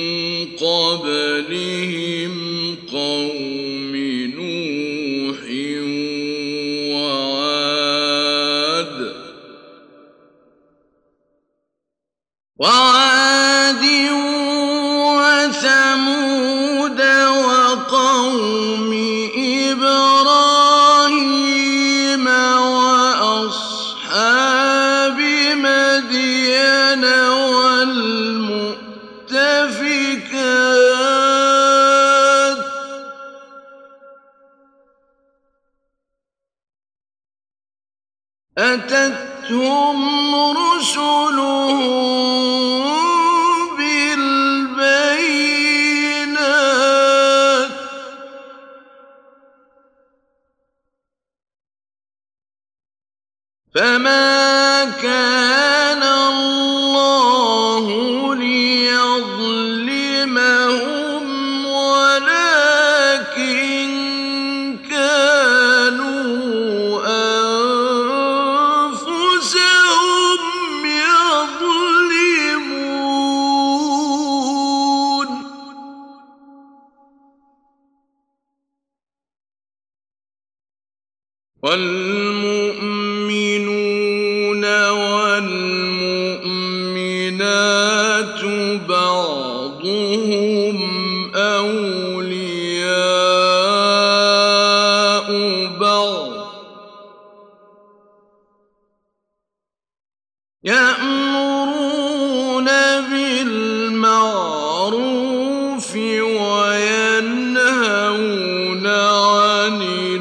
قبلهم قوم نوح وعاد وثمود وقوم أتتهم رسلهم بالبينات فما كان الله ليظلمهم ولكن كانوا أنفسهم يظلمون والمؤمنون والمؤمنات بعضهم أولياء بعض يأمرون بالمعروف وينهون عن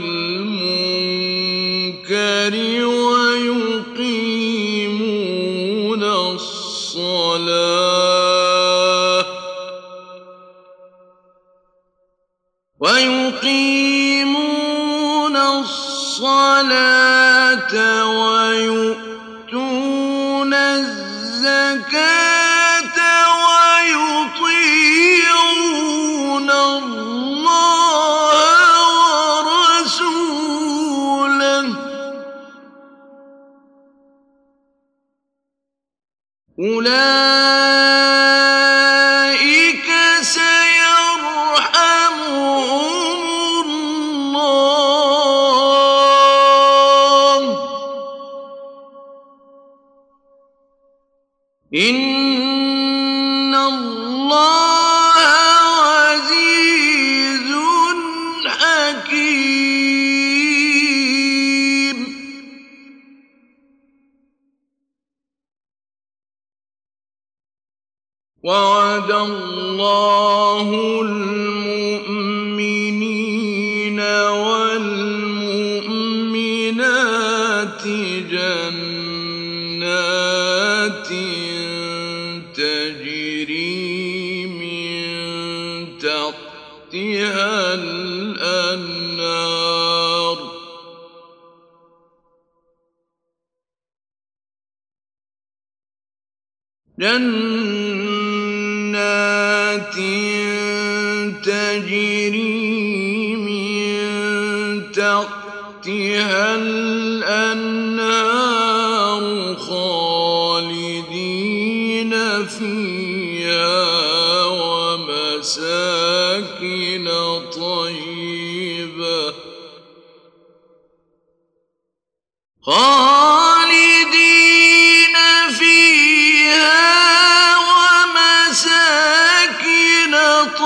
المنكر ويقيمون الصلاة ويؤتون الزكاة ويطيعون الله ورسوله أولئك سيرحمهم الله إن الله عزيز حكيم وعد الله المؤمنين والمؤمنات جنات تجري من تحتها الأنهار جنات تجري من تحتها الأنهار خالدين فيها ومساكن طيبة خالدين فيها ومساكن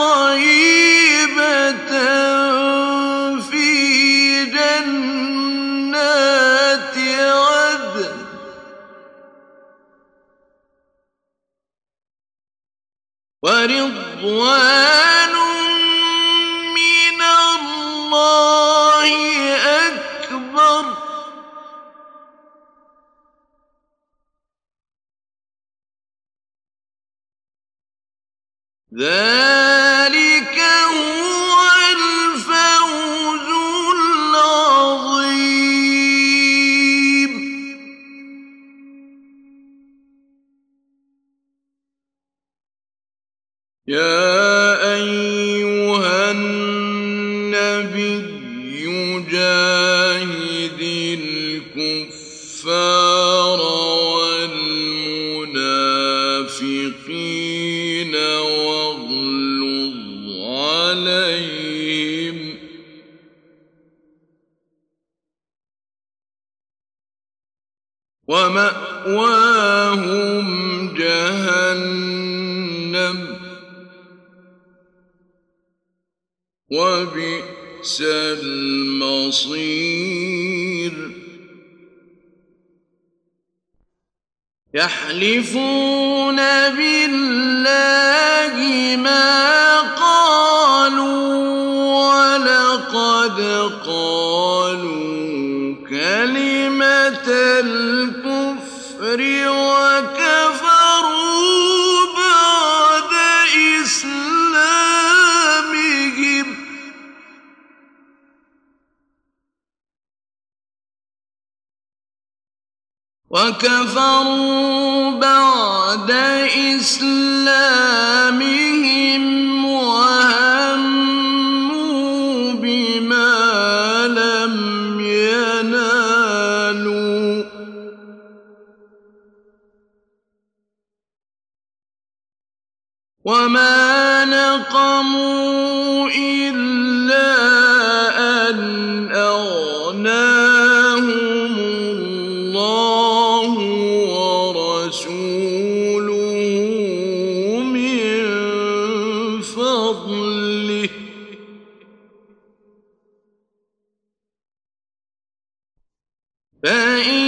طيبة في جنات عدن ورضوان من الله أكبر ذلك هو الفوز العظيم يا أيها النبي جاهد الكفار والمنافقين واغلظ عليهم ومأواهم جهنم وبئس المصير يحلفون بالله ما قالوا ولقد قالوا كلمة الكفر وكفروا بعد إسلامهم وهموا بما لم ينالوا وما نقموا إلا أن أغناهم الله ورسوله من فضله فإن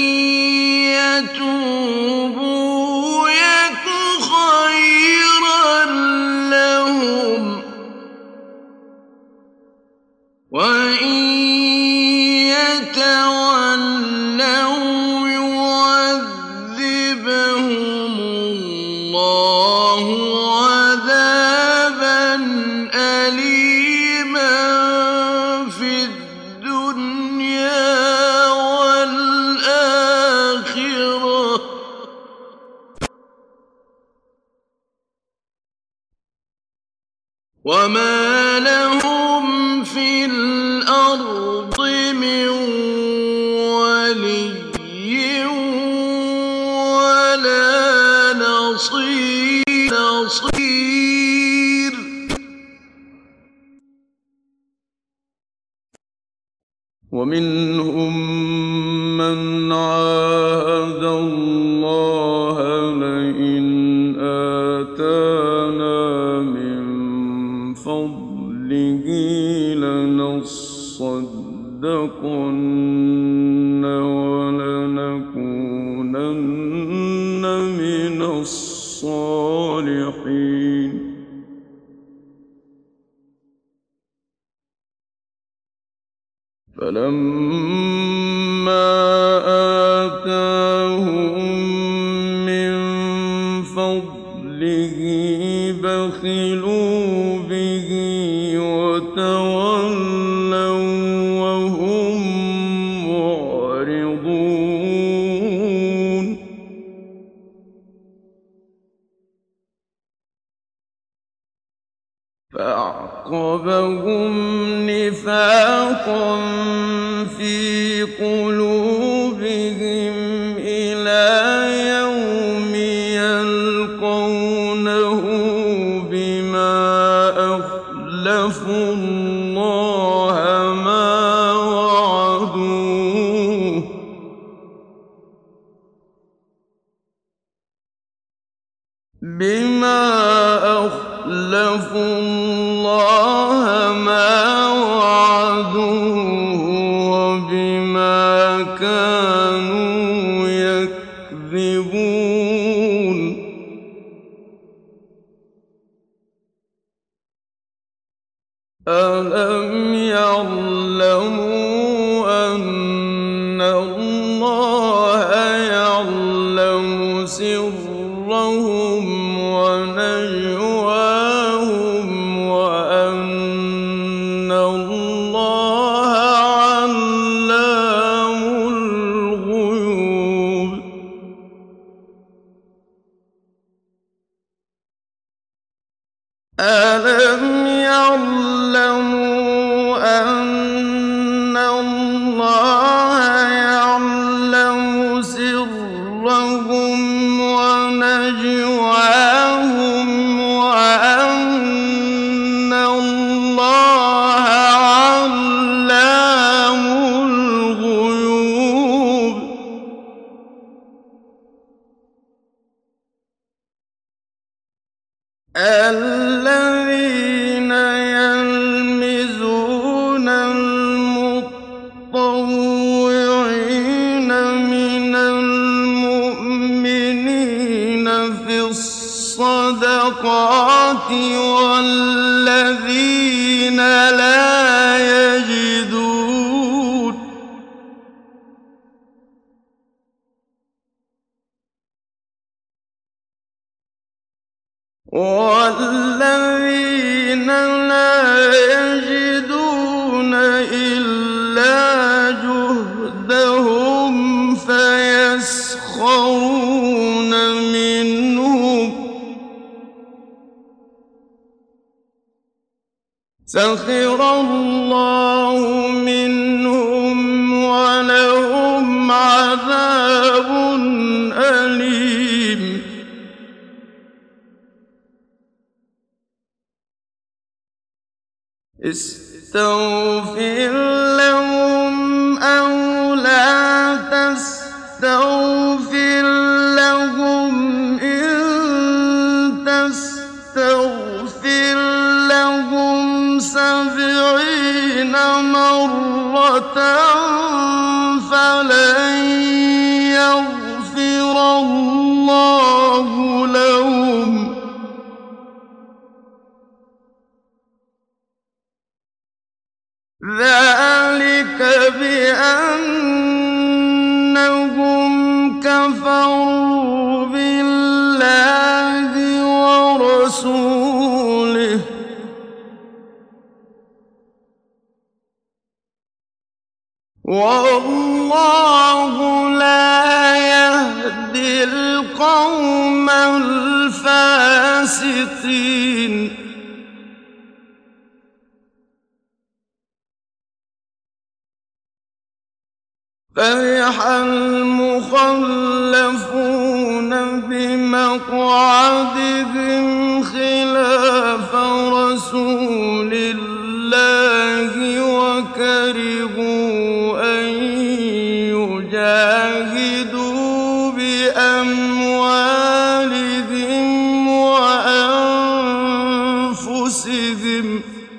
يتوبوا يك خيرا لهم وإن يتولوا يعذبهم الله عذابا أليما في الدنيا والآخرة وما لهم في الأرض من ولي ولا نصير ومنهم من عاهد الله لئن آتانا من فضله لنصدقن ولنكونن من الصالحين فلما آتاهم من فضله بخلوا به وتولوا وهم معرضون فأعقبهم نفاقا في قلوبهم إلى يوم يلقونه بما أخلفوا الله ما وعدوه وبما كانوا يكذبون ألم يعلموا أن الله يعلم سرهم ونجواهم وأن الله علام الغيوب ألم يعلموا أن الله يعلم سرهم ونجواهم وأن الله علام الغيوب الذين يلمزون المطوعين من المؤمنين في الصدقات والذين لا يجدون والذين لا يجدون إلا جهدهم فيسخرون منهم سخر الله منهم ولهم عذاب أليم استغفر لهم أو لا تستغفر لهم إن تستغفر لهم 70 مرة فلن يغفر الله لهم ذلك بأنهم كفروا بالله ورسوله والله لا يهدي القوم الفاسقين فرح المخلفون بمقعدهم خلاف رسول الله وكرهوا أن يجاهدوا بأموالهم وأنفسهم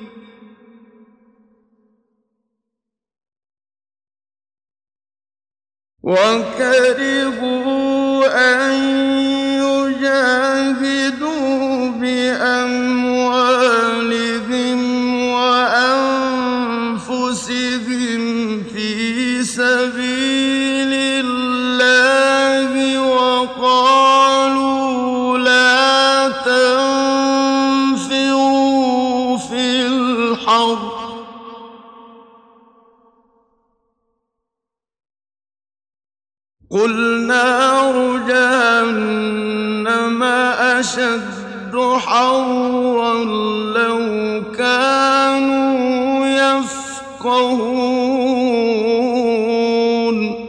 في سبيل الله وقالوا لا تنفروا في الحرب قل نار جهنم أشد حرا لو كانوا يفقهون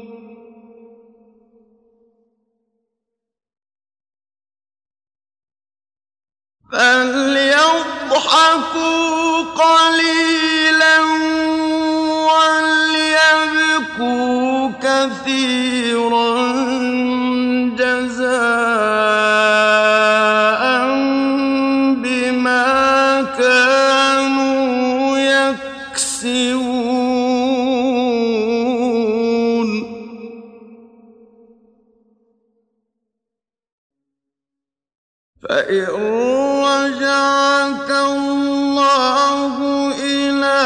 فليضحكوا قليلا وليبكوا كثيرا جزاء بما كانوا يكسبون فإن رجعك الله إلى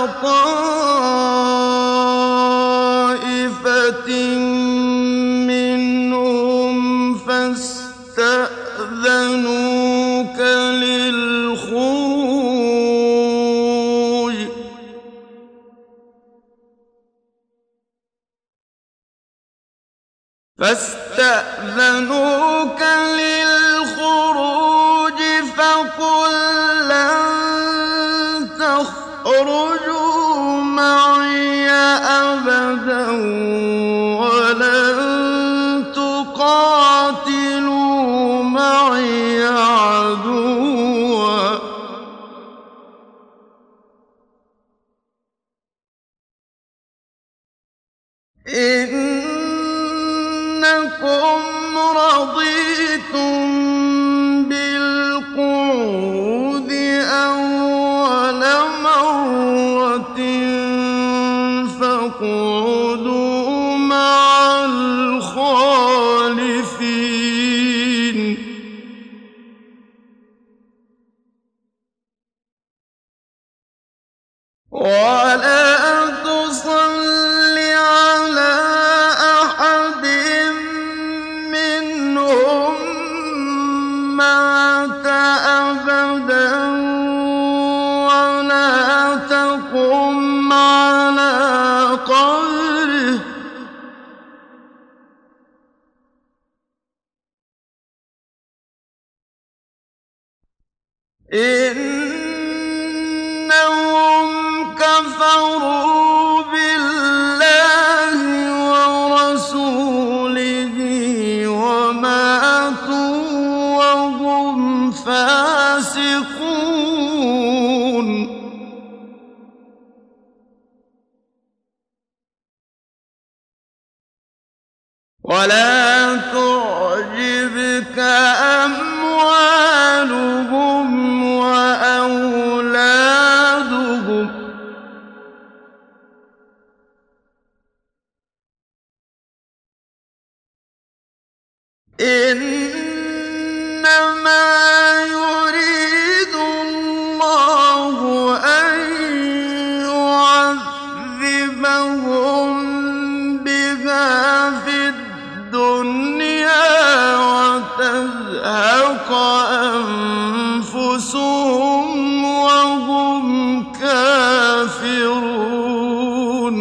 طائفة منهم فاستأذنوك للخروج فقل لن تخرجوا معي أبدا ولن تقاتلوا معي عدوا إنكم رضيتم بالقعود أول مرة فاقعدوا مع الخالفين ولا تصل على أحد منهم مات إنهم كفروا بالله ورسوله وماتوا وهم فاسقون. ولا تعجبك أموالهم وأولادهم إنما يريد الله أن يعذبهم بها في الدنيا وتزهق أنفسهم وهم كافرون.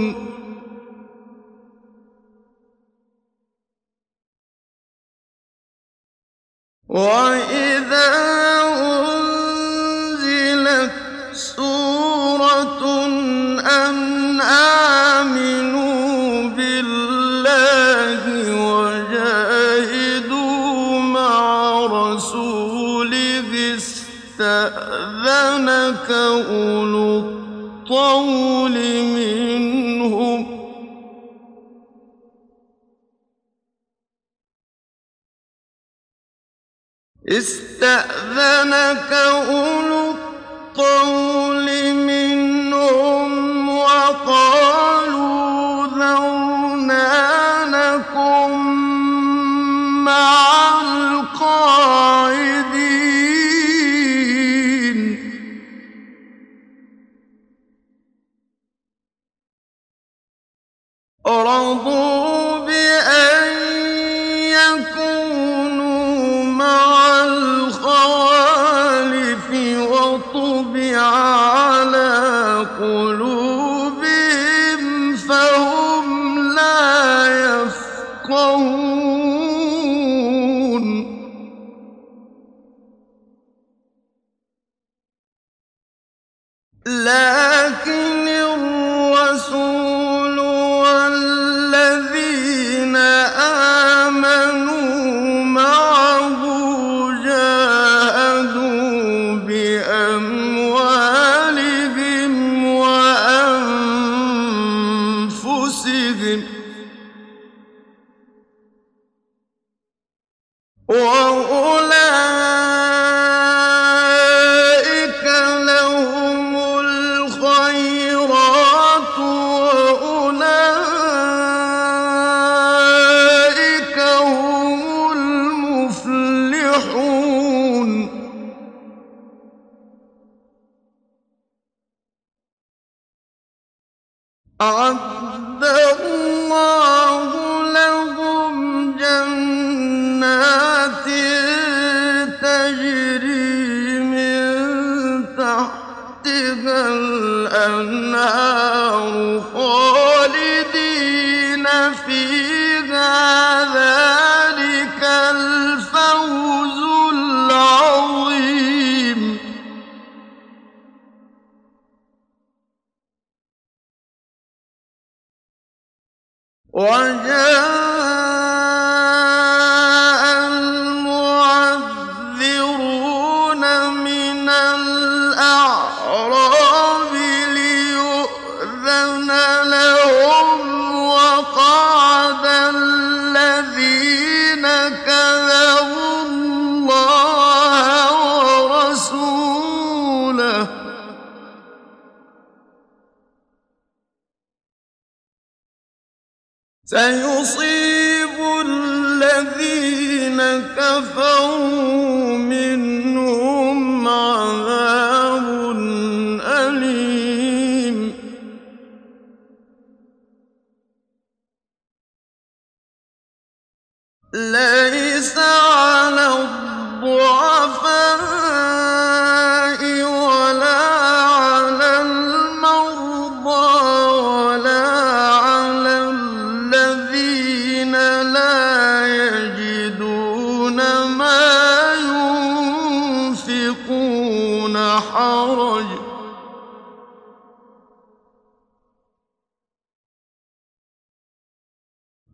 وإذا أنزلت سورة أن آمنوا بالله وجاهدوا مع رسوله استأذنك أولو الطول منهم وقالوا ذرنا نكن مع القاعدين. رضوا بأن يكونوا مع الخوالف وطبع على قلوبهم فهم لا يفقهون. لكن الرسول والذين آمنوا معه جاهدوا بأموالهم وأنفسهم وأولئك لهم الخيرات وأولئك هم المفلحون. أعد الله لهم جنات تجري من تحتها الأنهار خالدين فيها ذلك الفوز العظيم. وجاء المعذرون من الأعراب ليؤذن لهم وقعد الذين كذبوا الله ورسوله سيصيب الذين كفروا منهم عذاب أليم. ليس على الضعفاء ولا على المرضى ولا على الذين لا يجدون ما ينفقون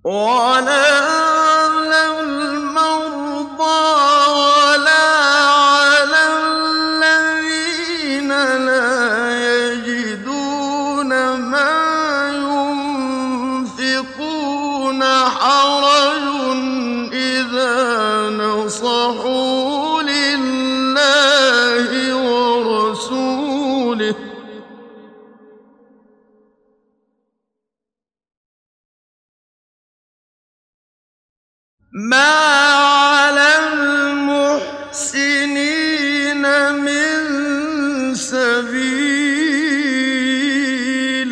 ولا على المرضى ولا على الذين لا يجدون ما ينفقون حرج إذا نصحوا لله ورسوله ما على المحسنين من سبيل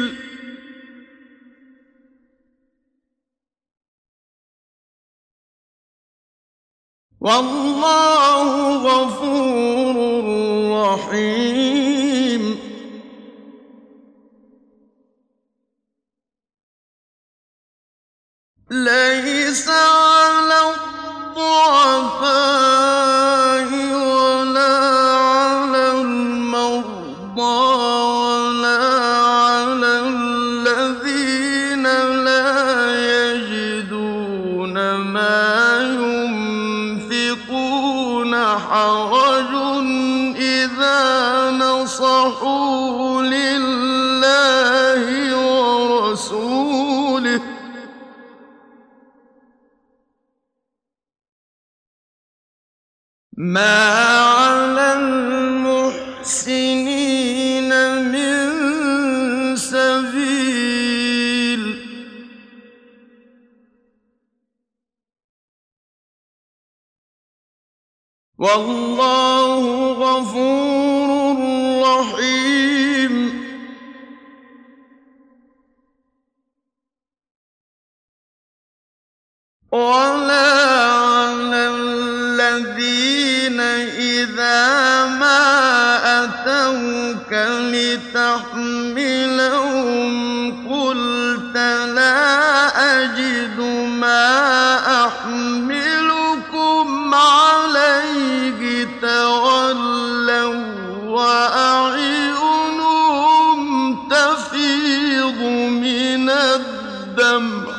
والله غفور رحيم ليس على الضعفاء ولا على المرضى ولا على الذين لا يجدون ما ينفقون حرج إذا نصحوا لله ورسوله ما على المحسنين من سبيل والله غفور رحيم ولا على الذين إذا ما أتوك لتحملهم قلت لا أجد ما أحملكم عليه تولوا وأعينهم تفيض من الدمع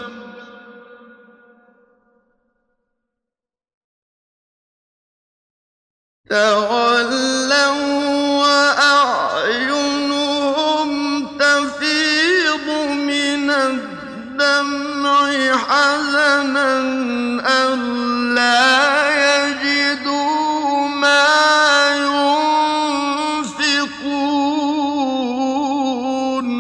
حزنا ألا يجدوا ما ينفقون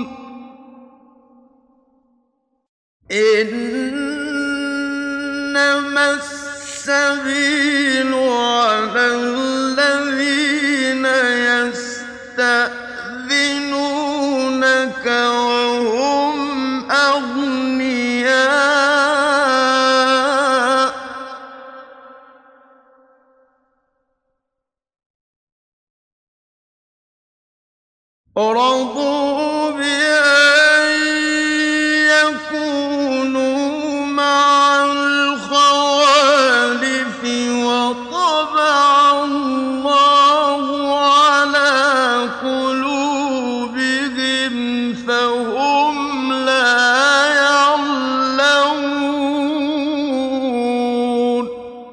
إنما السبيل على الذين يستأذنونك وهم أغنياء رضوا بأن يكونوا مع الخوالف وطبع الله على قلوبهم فهم لا يعلمون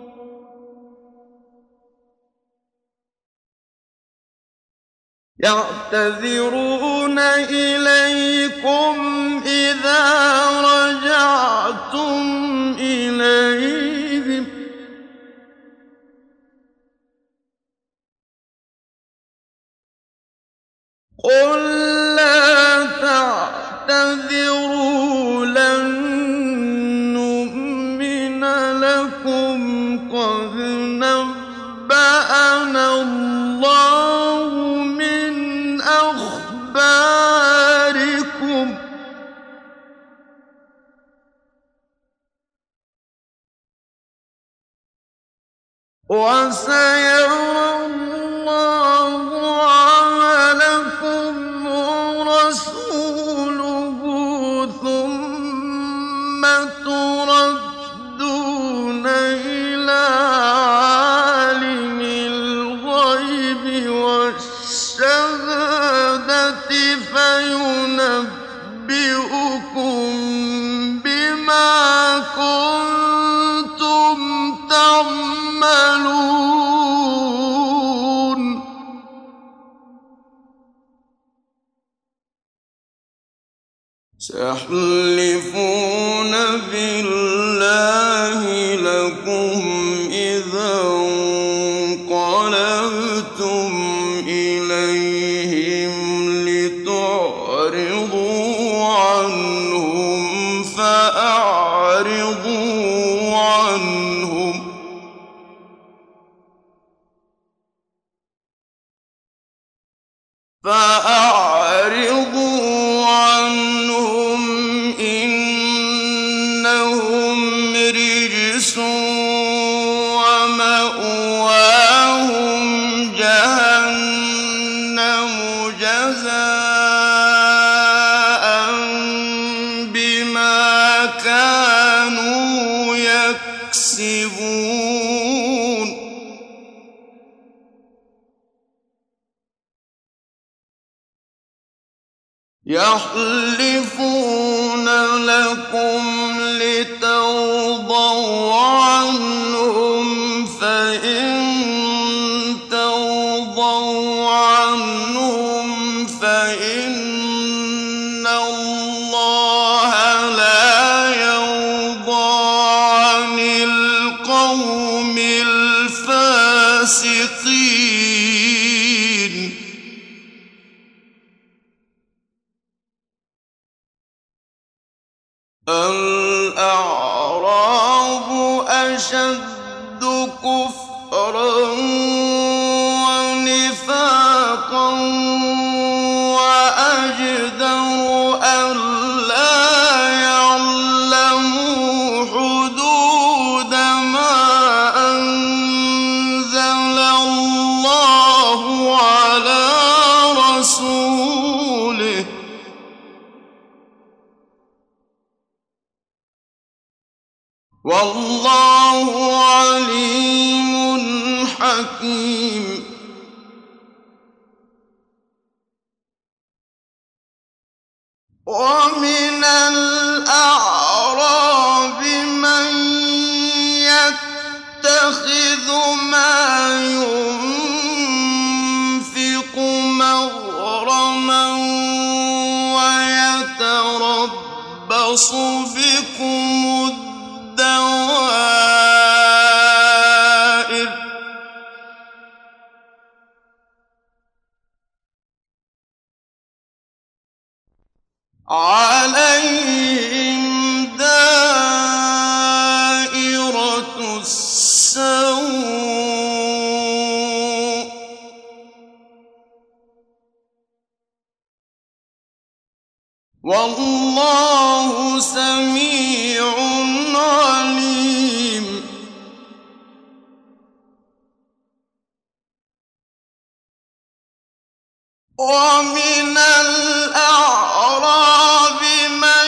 يعتذرون إليكم إذا رجعتم إليهم قل لا تعتذروا لن نؤمن لكم قد نبأنا الله من أخباركم وسيرى الله عملكم ورسوله ثم تردون إلى عالم الغيب والشهادة فينبئكم بما سيحلفون بالله لكم إذا انقلبتم إليهم لتعرضوا عنهم فأعرضوا عنهم إنهم رجس ومأواهم جهنم جزاء بما كانوا يكسبون يحلفون لكم لترضوا عنهم فإن ترضوا عنهم فإن الله لا يرضى عن القوم الفاسقين الأعراب أشد كفرا ونفاقا وأجدر ألا يعلموا حدود ما أنزل الله على رسوله والله عليم حكيم ومن الأعراب من يتخذ ما ينفق مغرما ويتربص بكم الدوائر عليهم دائرة السوء والله سميع عليم ومن الأعراب من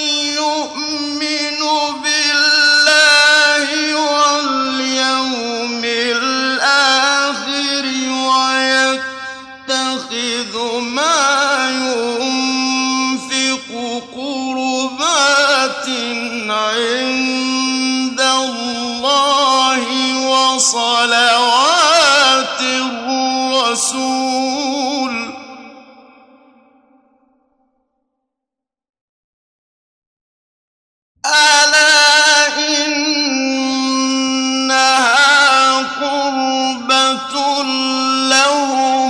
يؤمن بالله واليوم الآخر ويتخذ ما ينفق قربات عند الله وصلوات الرسول ألا إنها قربة لهم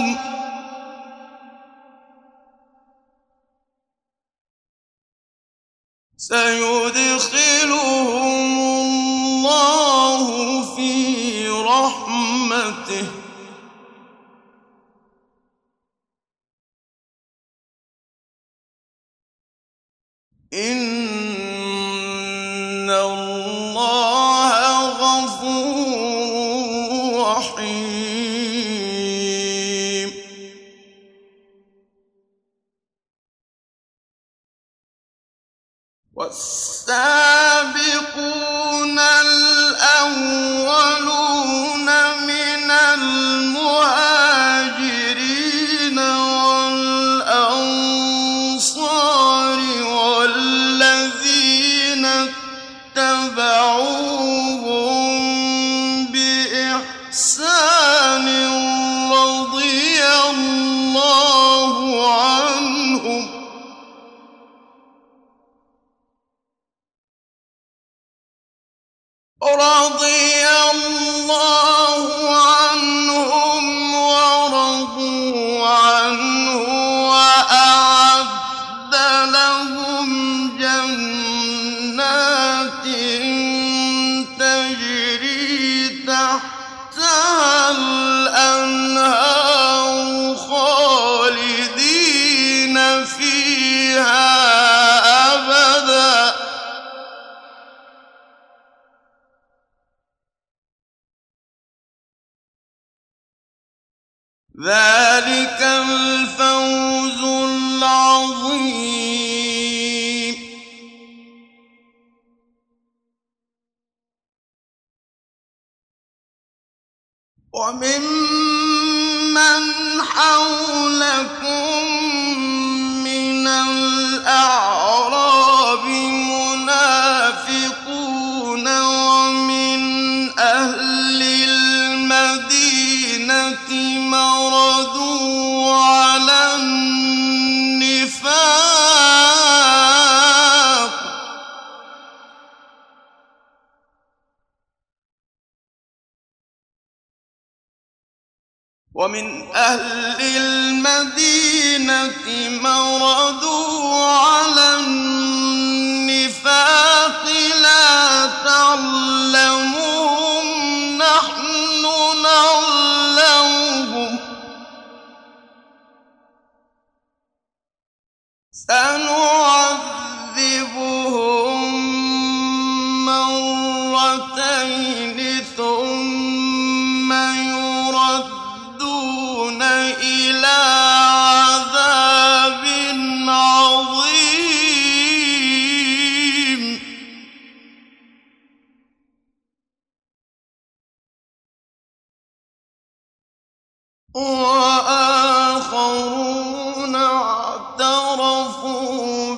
سيدخلهم الله في رحمته إن الله غفور رحيم والسابقون الأولون من المهاجرين والأنصار والذين اتبعوهم بإحسان رضي الله عنهم رضي الله عنهم ورضوا عنه وأعد لهم جنات تجري تحتها الأنهار خالدين فيها أبدا ذلك الفوز العظيم وممن حولكم من الأعراب منافقون ومن أهل المدينة مردوا على النفاق لا تعلمهم نحن نعلمهم سنعذبهم مرتين ثم يردون إلى عذاب عظيم وآخرون اعترفوا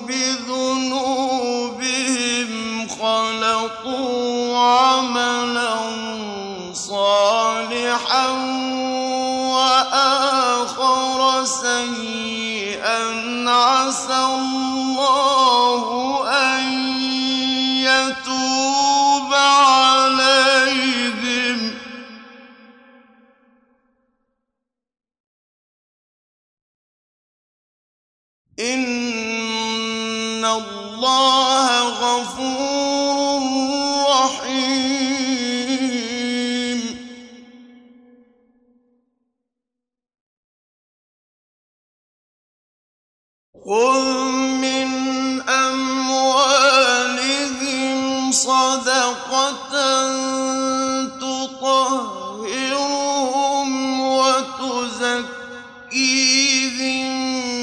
بذنوبهم خلقوا عملا صالحا وآخر سيئا عسى الله أن يتوب عليهم إن الله غفور رحيم خذ من أموالهم صدقة تطهرهم وتزكيهم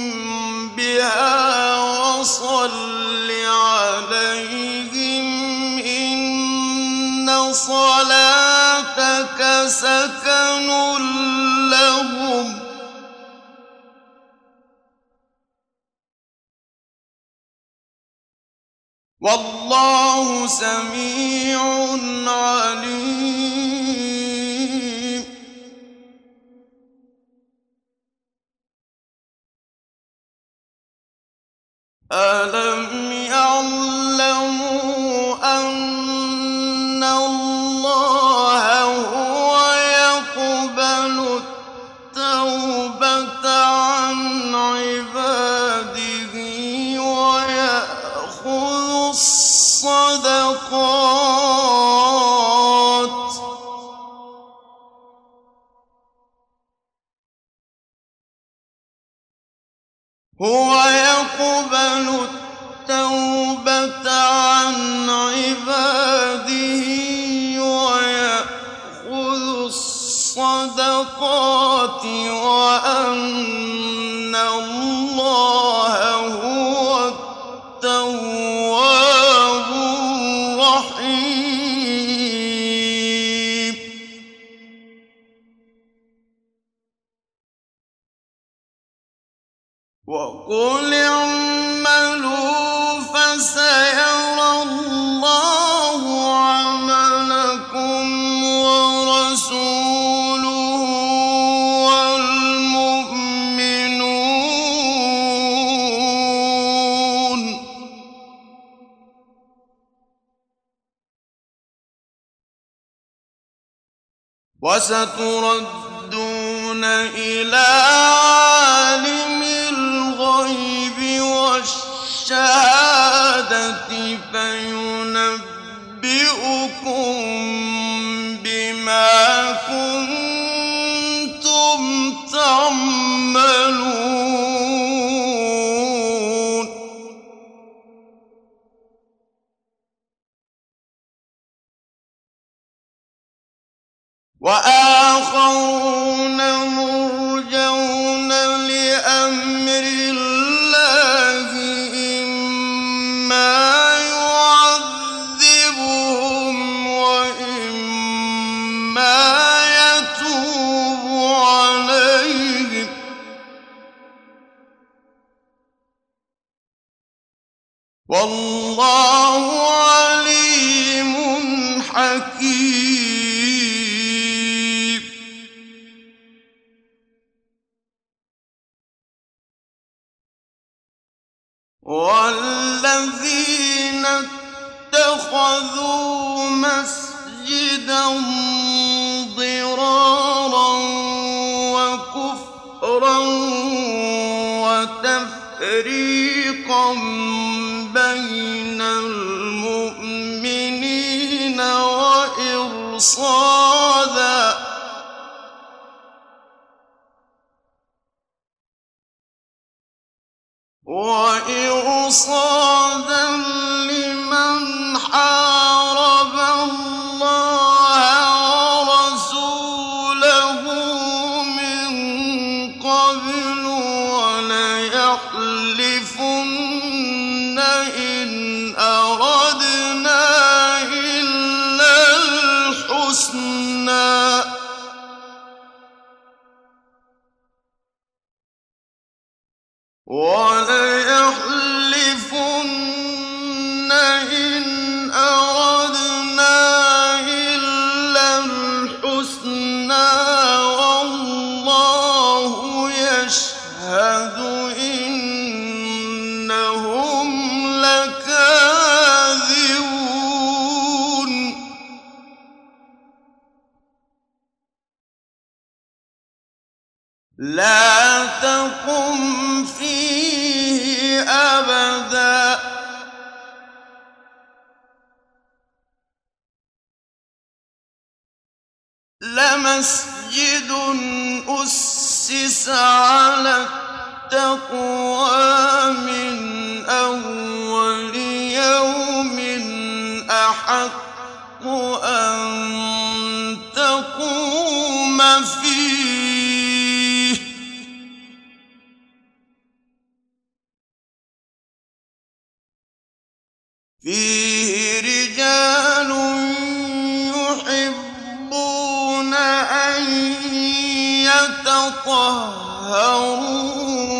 بها وصل عليهم إن صلاتك سكن لهم والله سميع عليم ألم يعلموا أن الله هو يقبل التوبة عن عباده ويأخذ الصدقات هو يقبل التوبة عن عباده ويأخذ الصدقات وأن الله هو التواب الرحيم وقل اعملوا فسيرى الله عملكم ورسوله والمؤمنون وستردون إلى عالم الغيب والشهادة فينبئكم بما كنتم تعملون. وآخرون مرجون لأمر الله إما يعذبهم وإما يتوب عليهم، والله عليم حكيم. والذين اتخذوا مسجدا ضرارا وكفرا وتفريقا بين المؤمنين وإرصادا لمن حارب الله ورسوله من قبل وليحلفن إن أردنا إلا الحسنى وليحلفن إن أردنا إلا الحسنى والله يشهد إنهم لكاذبون. لا تقم فيه أبدا لمسجد أسس على التقوى من أول يوم أحق أن تقوم فيه رجال يحبون أن يتطهروا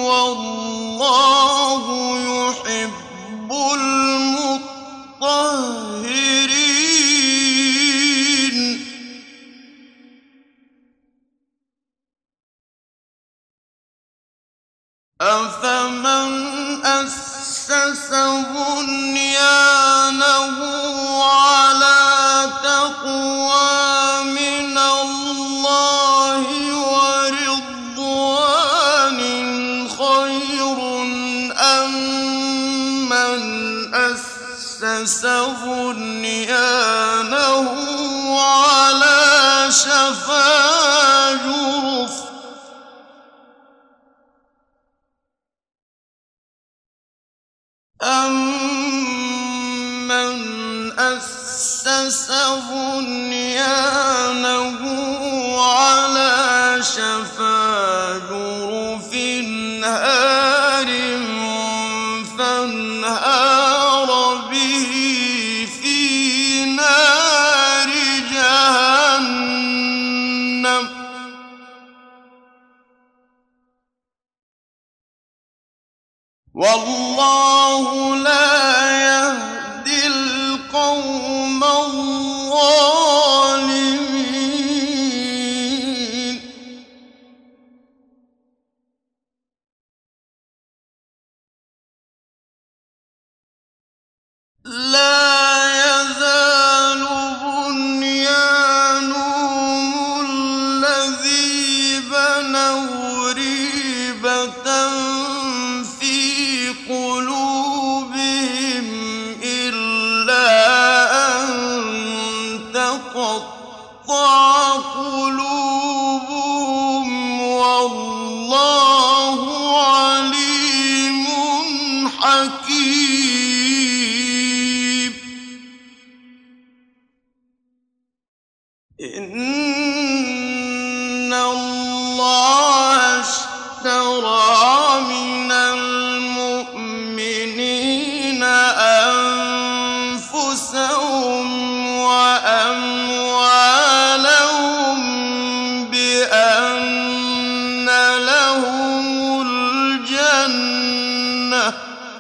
والله يحب المطهرين. أفمن أسس بنيانه على تقوى من الله ورضوان خير أم من أسس بنيانه على شفا جرف أَمَّنْ أَسَّسَ بُنْيَانَهُ عَلَىٰ شَفَا جُرُفٍ هَارٍ فَانْهَارَ بِهِ فِي نَارِ جَهَنَّمَ ۖ والله لا يهدي القوم الظالمين. لا يزال بنيانهم رقيب إن الله اشترى من المؤمنين أنفسهم وأموالهم بأن لهم الجنة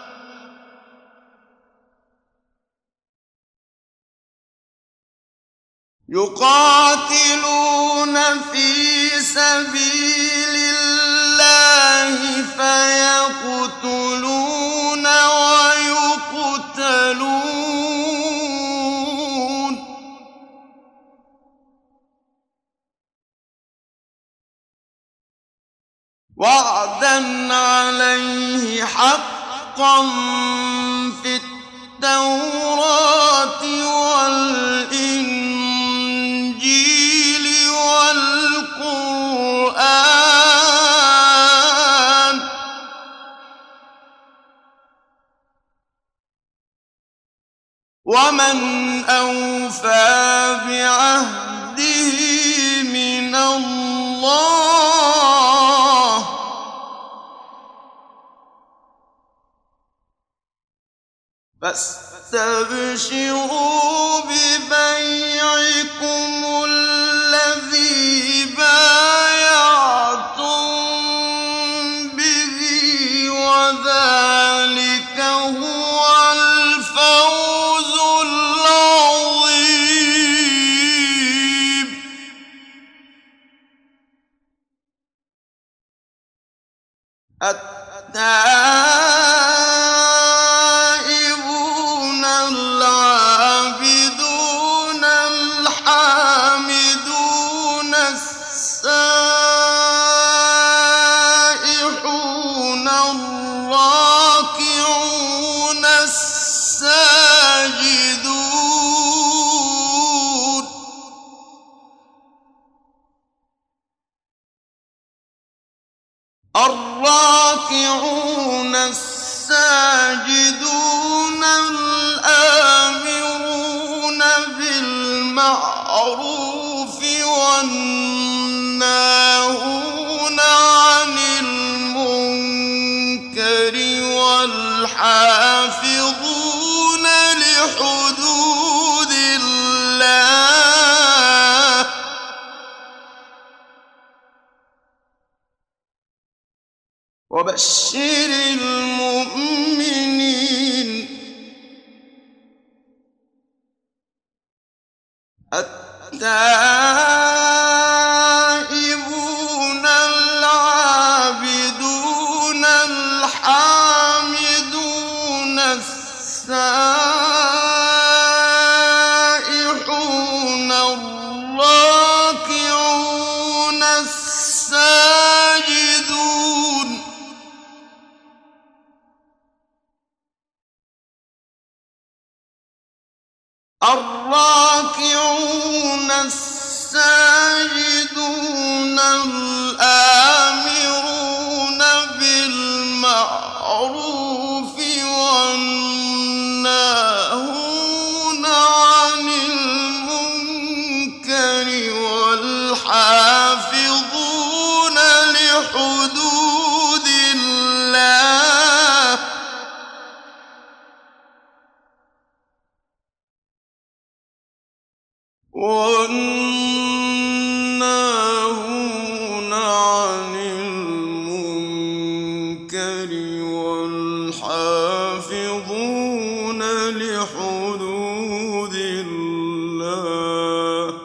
يقاتلون في سبيل الله فيقتلون ويقتلون وعدا عليه حقا في التوراة والإنجيل والقرآن ومن أوفى بعهده من الله فاستبشروا ببيعكم الذي بايعتم به وذلك هو الفوز العظيم التائبون العابدون الحامدون السائحون الراكعون الساجدون الراكعون الساجدون الآمرون بالمعروف والناهون عن المنكر والحافظون لحدود الله وبشر المؤمنين التائبون العابدون الحامدون السائحون الراكعون الساجدون الراكعون الساجدون الآمرون بالمعروف والناهون عن المنكر والحافظون لحدود الله والناهون عن المنكر والحافظون لحدود الله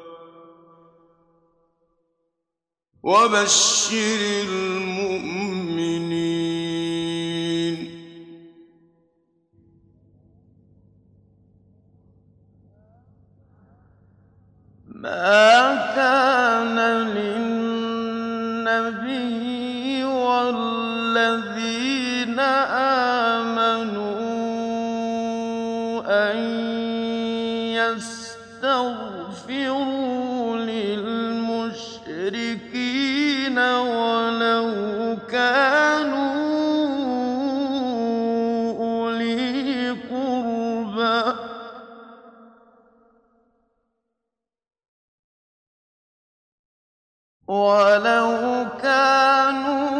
وبشر المؤمنين ما كان للنبي والذين آمنوا أن يستغفروا للمشركين ولو كانوا وَلَوْ كَانُوا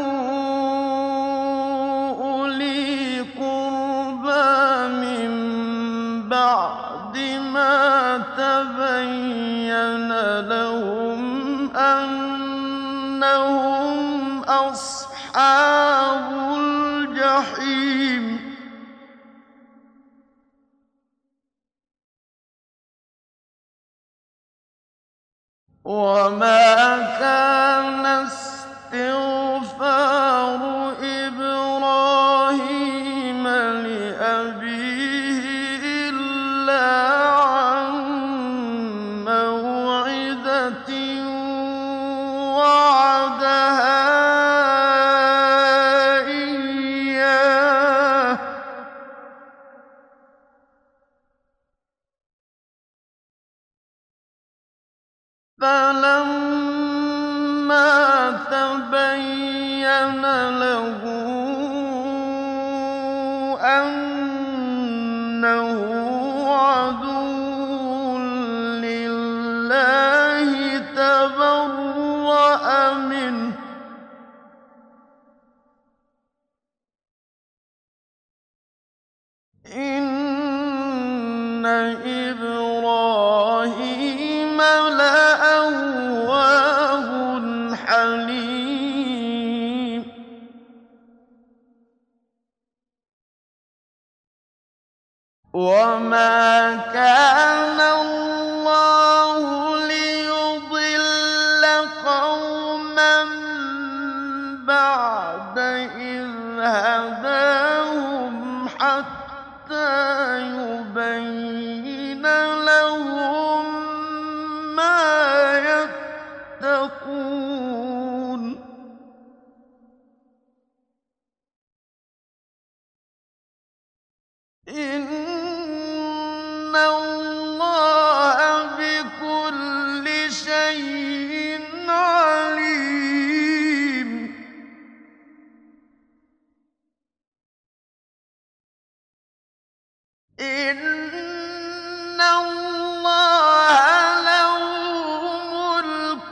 أُولِي قُرْبَىٰ مِن بَعْدِ مَا تَبَيَّنَ لَهُمْ أَنَّهُمْ أَصْحَابُ الْجَحِيمِ وَمَا كَانَ اسْتِغْفَارُ إِبْرَاهِيمَ لِأَبِيهِ إِلَّا عَن مَّوْعِدَةٍ وَعَدَهَا إِيَّاهُ فَلَمَّا تَبَيَّنَ لَهُ أَنَّهُ عَدُوٌّ لِّلَّهِ تَبَرَّأَ مِنْهُ ۚ إِنَّ إِبْرَاهِيمَ لَأَوَّاهٌ حَلِيمٌ وَمَا كَانَ اللَّهُ لِيُضِلَّ قَوْمًا بَعْدَ إِذْ هَدَاهُمْ حَتَّىٰ يُبَيِّنَ لَهُم مَّا يَتَّقُونَ ۚ إِنَّ اللَّهَ بِكُلِّ شَيْءٍ عَلِيمٌ إِنَّ اللَّهَ لَهُ مُلْكُ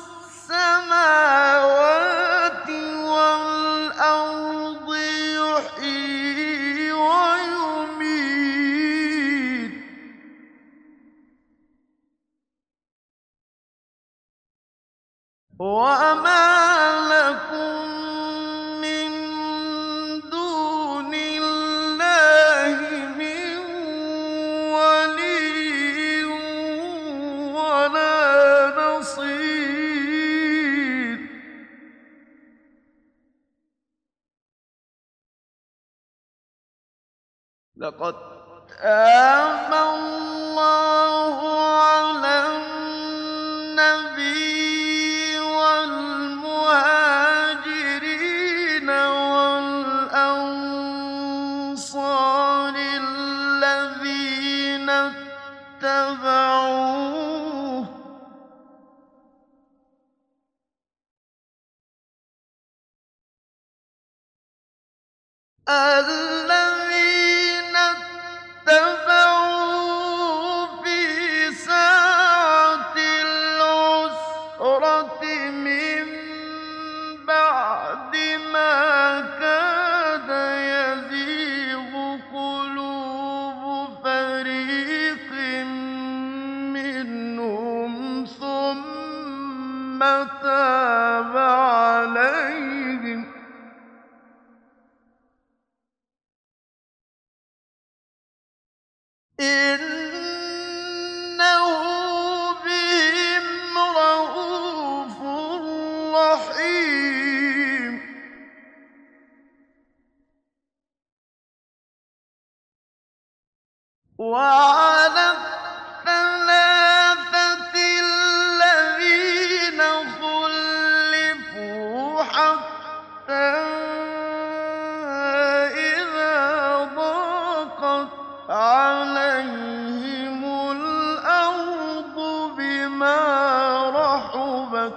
السَّمَاوَاتِ وَالْأَرْضِ يُحْيِي وَيُمِيتُ ۚ وَمَا لَكُم مِّن دُونِ اللَّهِ مِن وَلِيٍّ وَلَا نَصِيرٍ لَّقَدْ تَابَ اللَّهُ عَلَى النَّبِيِّ وَالْمُهَاجِرِينَ وَالْأَنصَارِ الَّذِينَ اتَّبَعُوهُ فِي سَاعَةِ الْعُسْرَةِ مِن بَعْدِ مَا كَادَ يَزِيغُ قُلُوبُ فَرِيقٍ مِّنْهُمْ ثُمَّ تَابَ عَلَيْهِمْ ۚ إِنَّهُ بِهِمْ رَءُوفٌ رَّحِيمٌ وَعَلَى الثَّلَاثَةِ الَّذِينَ خُلِّفُوا حَتَّىٰ إِذَا ضَاقَتْ عَلَيْهِمُ الْأَرْضُ بِمَا رَحُبَتْ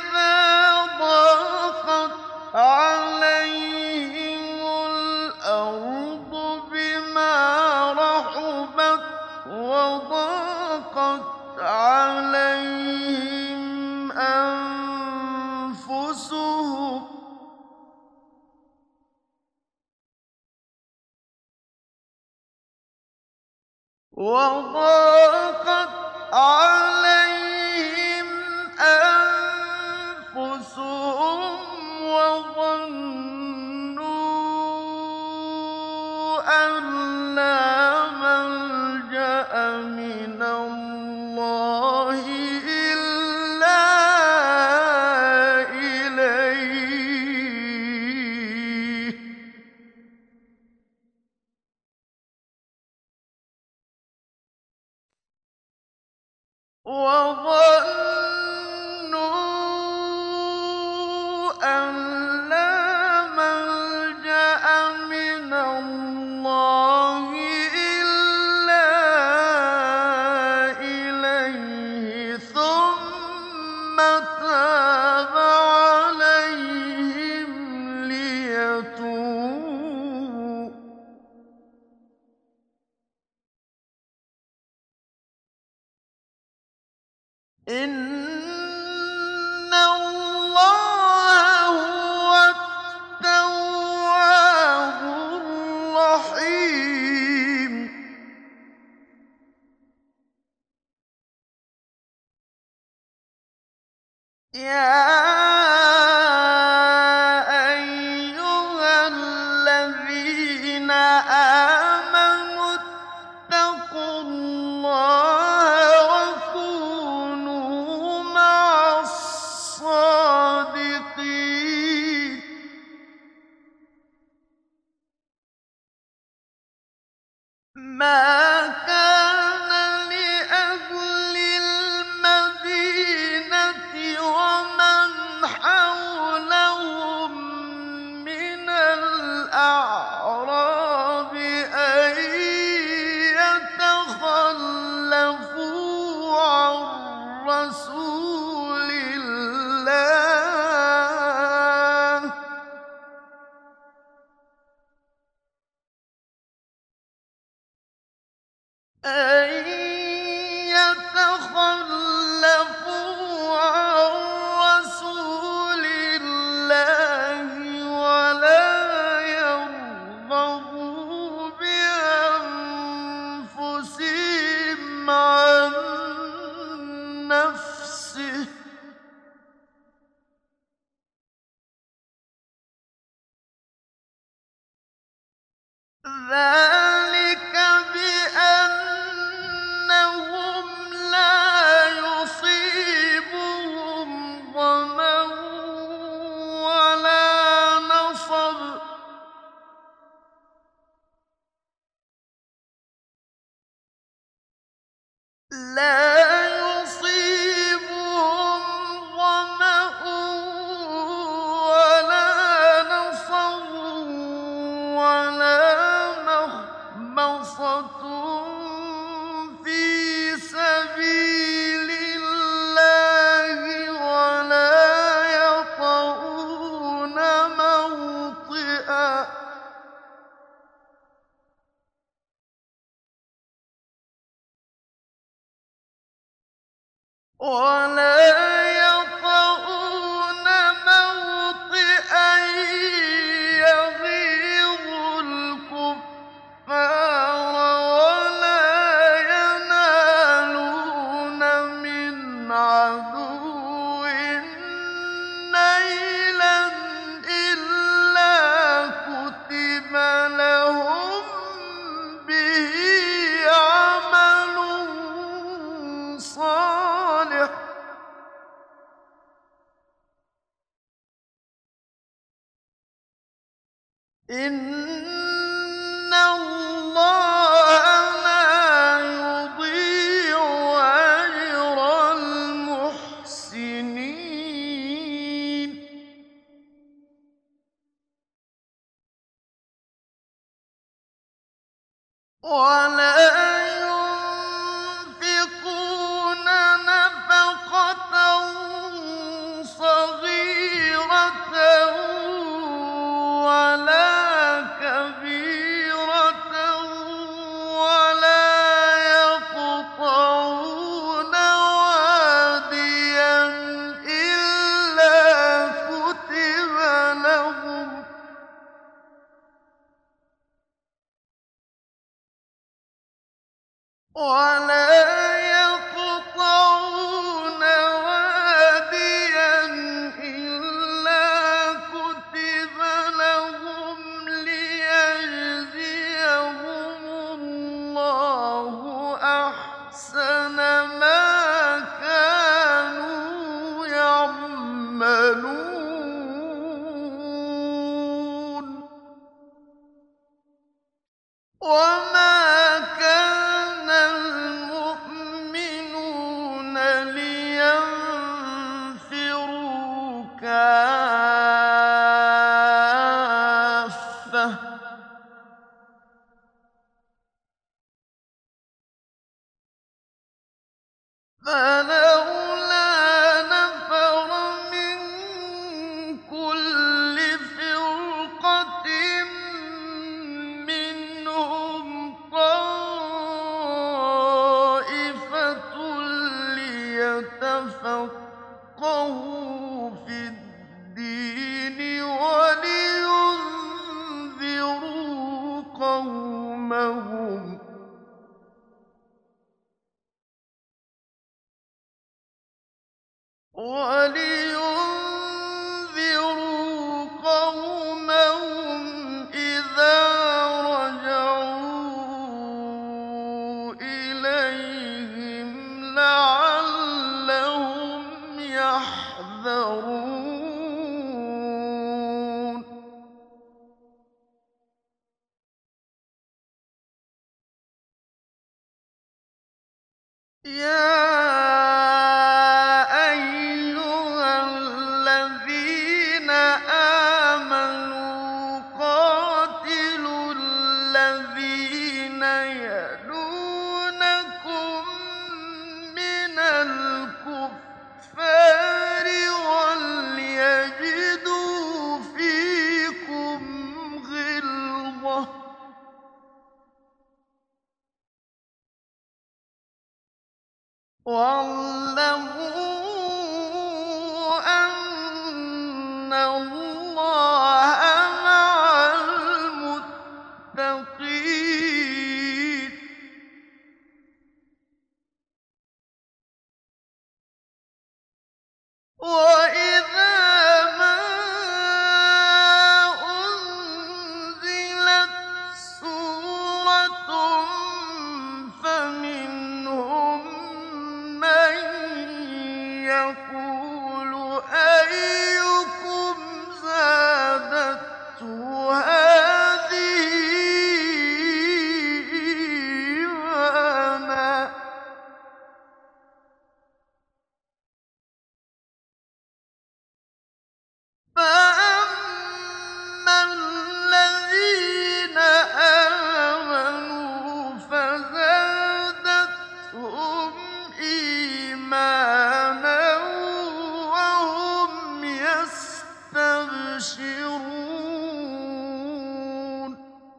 حَتَّىٰ إِذَا ضَاقَتْ عَلَيْهِمُ الْأَرْضُ عليهم أنفسهم وضاقت عليهم أنفسهم وظنوا أن لا ملجأ من الله إلا إليه وظنوا أن لا ملجأ من الله إلا إليه ثم تاب عليهم ليتوبوا إِنَّ اللَّهَ هُوَ التَّوَّابُ الرَّحِيمُ يَا أَيُّهَا الَّذِينَ آمَنُوا اتَّقُوا اللَّهَ وَكُونُوا مَعَ الصَّادِقِينَ مَا كَانَ لِأَهْلِ الْمَدِينَةِ وَمَنْ حَوْلَهُم مِّنَ الْأَعْرَابِ أَن يَتَخَلَّفُوا عَن رَّسُولِ اللَّهِ وَلَا يَرْغَبُوا بِأَنفُسِهِمْ عَن نَّفْسِهِ ۚ ذَٰلِكَ بِأَنَّهُمْ لَا يُصِيبُهُمْ ظَمَأٌ وَلَا نَصَبٌ وَلَا مَخْمَصَةٌ فِي سَبِيلِ اللَّهِ وَلَا يَطَئُونَ مَوْطِئًا يَغِيظُ الْكُفَّارَ وَلَا يَنَالُونَ مِنْ عَدُوٍّ نَيْلًا إِلَّا كُتِبَ لَهُم بِهِ عَمَلٌ صَالِحٌ ۚ إِنَّ اللَّهَ لَا يُضِيعُ أَجْرَ الْمُحْسِنِينَ وَلَا يُنفِقُونَ نَفَقَةً صَغِيرَةً وَلَا كَبِيرَةً وَلَا يَقْطَعُونَ وَلَا يَقْطَعُونَ وَادِيًا إِلَّا كُتِبَ لَهُمْ لِيَجْزِيَهُمُ اللَّهُ أَحْسَنَ مَا كَانُوا يَعْمَلُونَ وَمَا كَانَ الْمُؤْمِنُونَ لِيَنفِرُوا كَافَّةً ۚ فَلَوْلَا نَفَرَ مِن كُلِّ فِرْقَةٍ مِّنْهُمْ طَائِفَةٌ لِّيَتَفَقَّهُوا فِي الدِّينِ وَلِيُنذِرُوا قَوْمَهُمْ إِذَا رَجَعُوا إِلَيْهِمْ لَعَلَّهُمْ يَحْذَرُونَ يَا أَيُّهَا الَّذِينَ آمَنُوا قَاتِلُوا الَّذِينَ يَلُونَكُم مِّنَ الْكُفَّارِ وَلْيَجِدُوا فِيكُمْ غِلْظَةً ۚ وَاعْلَمُوا أَنَّ اللَّهَ مَعَ الْمُتَّقِينَ وَإِذَا مَا أُنزِلَتْ سُورَةٌ فَمِنْهُم مَّن يَقُولُ أَيُّكُمْ زَادَتْهُ هَٰذِهِ إِيمَانًا ۚ فَأَمَّا الَّذِينَ آمَنُوا فَزَادَتْهُمْ إِيمَانًا وَهُمْ يَسْتَبْشِرُونَ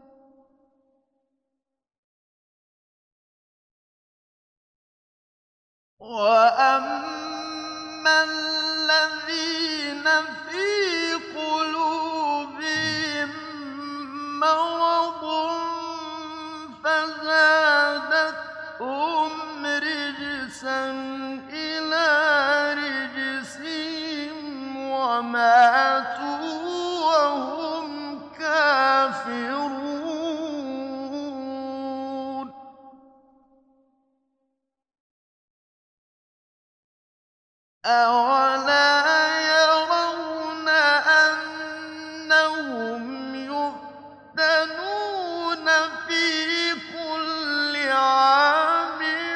وَأَمَّا الَّذِينَ فِي قُلُوبِهِم مَّرَضٌ فَزَادَتْهُمْ رِجْسًا إِلَىٰ رِجْسِهِمْ وَمَاتُوا وَهُمْ كَافِرُونَ أَوَلَا يَرَوْنَ أَنَّهُمْ يُفْتَنُونَ فِي كُلِّ عَامٍ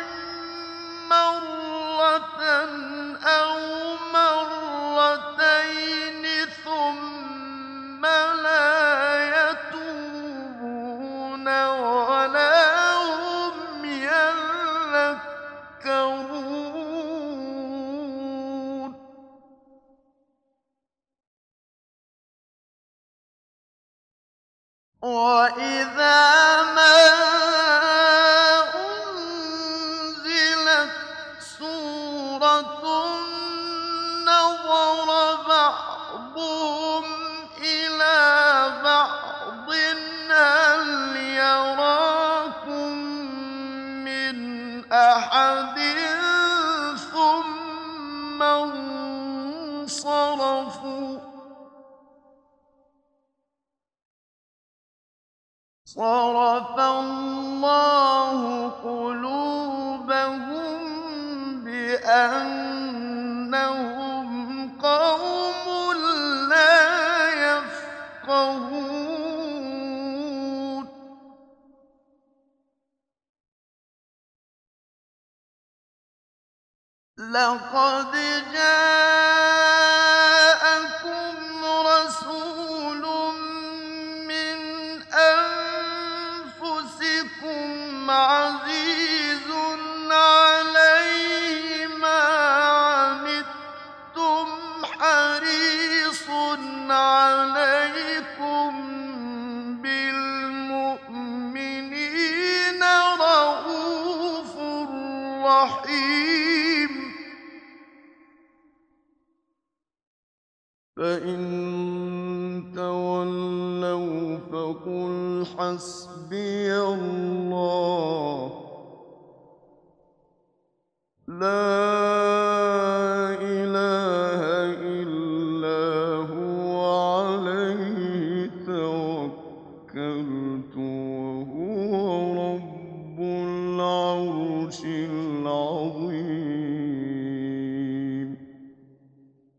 مَّرَّةً أَوْ مَرَّتَيْنِ ثُمَّ لَا يَتُوبُونَ وَلَا هُمْ يَذَّكَّرُونَ وَإِذَا مَا أُنزِلَتْ سُورَةٌ نَّظَرَ بَعْضُهُمْ إِلَىٰ بَعْضٍ هَلْ يَرَاكُم مِّنْ صَرَفَ اللَّهُ قُلُوبَهُم بِأَنَّهُمْ قَوْمٌ لَّا يَفْقَهُونَ لَقَدْ جَاءَكُمْ رَسُولٌ مِّنْ أَنفُسِكُمْ عَزِيزٌ عَلَيْهِ مَا عَنِتُّمْ حَرِيصٌ عَلَيْكُم بِالْمُؤْمِنِينَ رَءُوفٌ رَّحِيمٌ فَإِن تَوَلَّوْا فَقُلْ حَسْبِيَ اللَّهُ لَا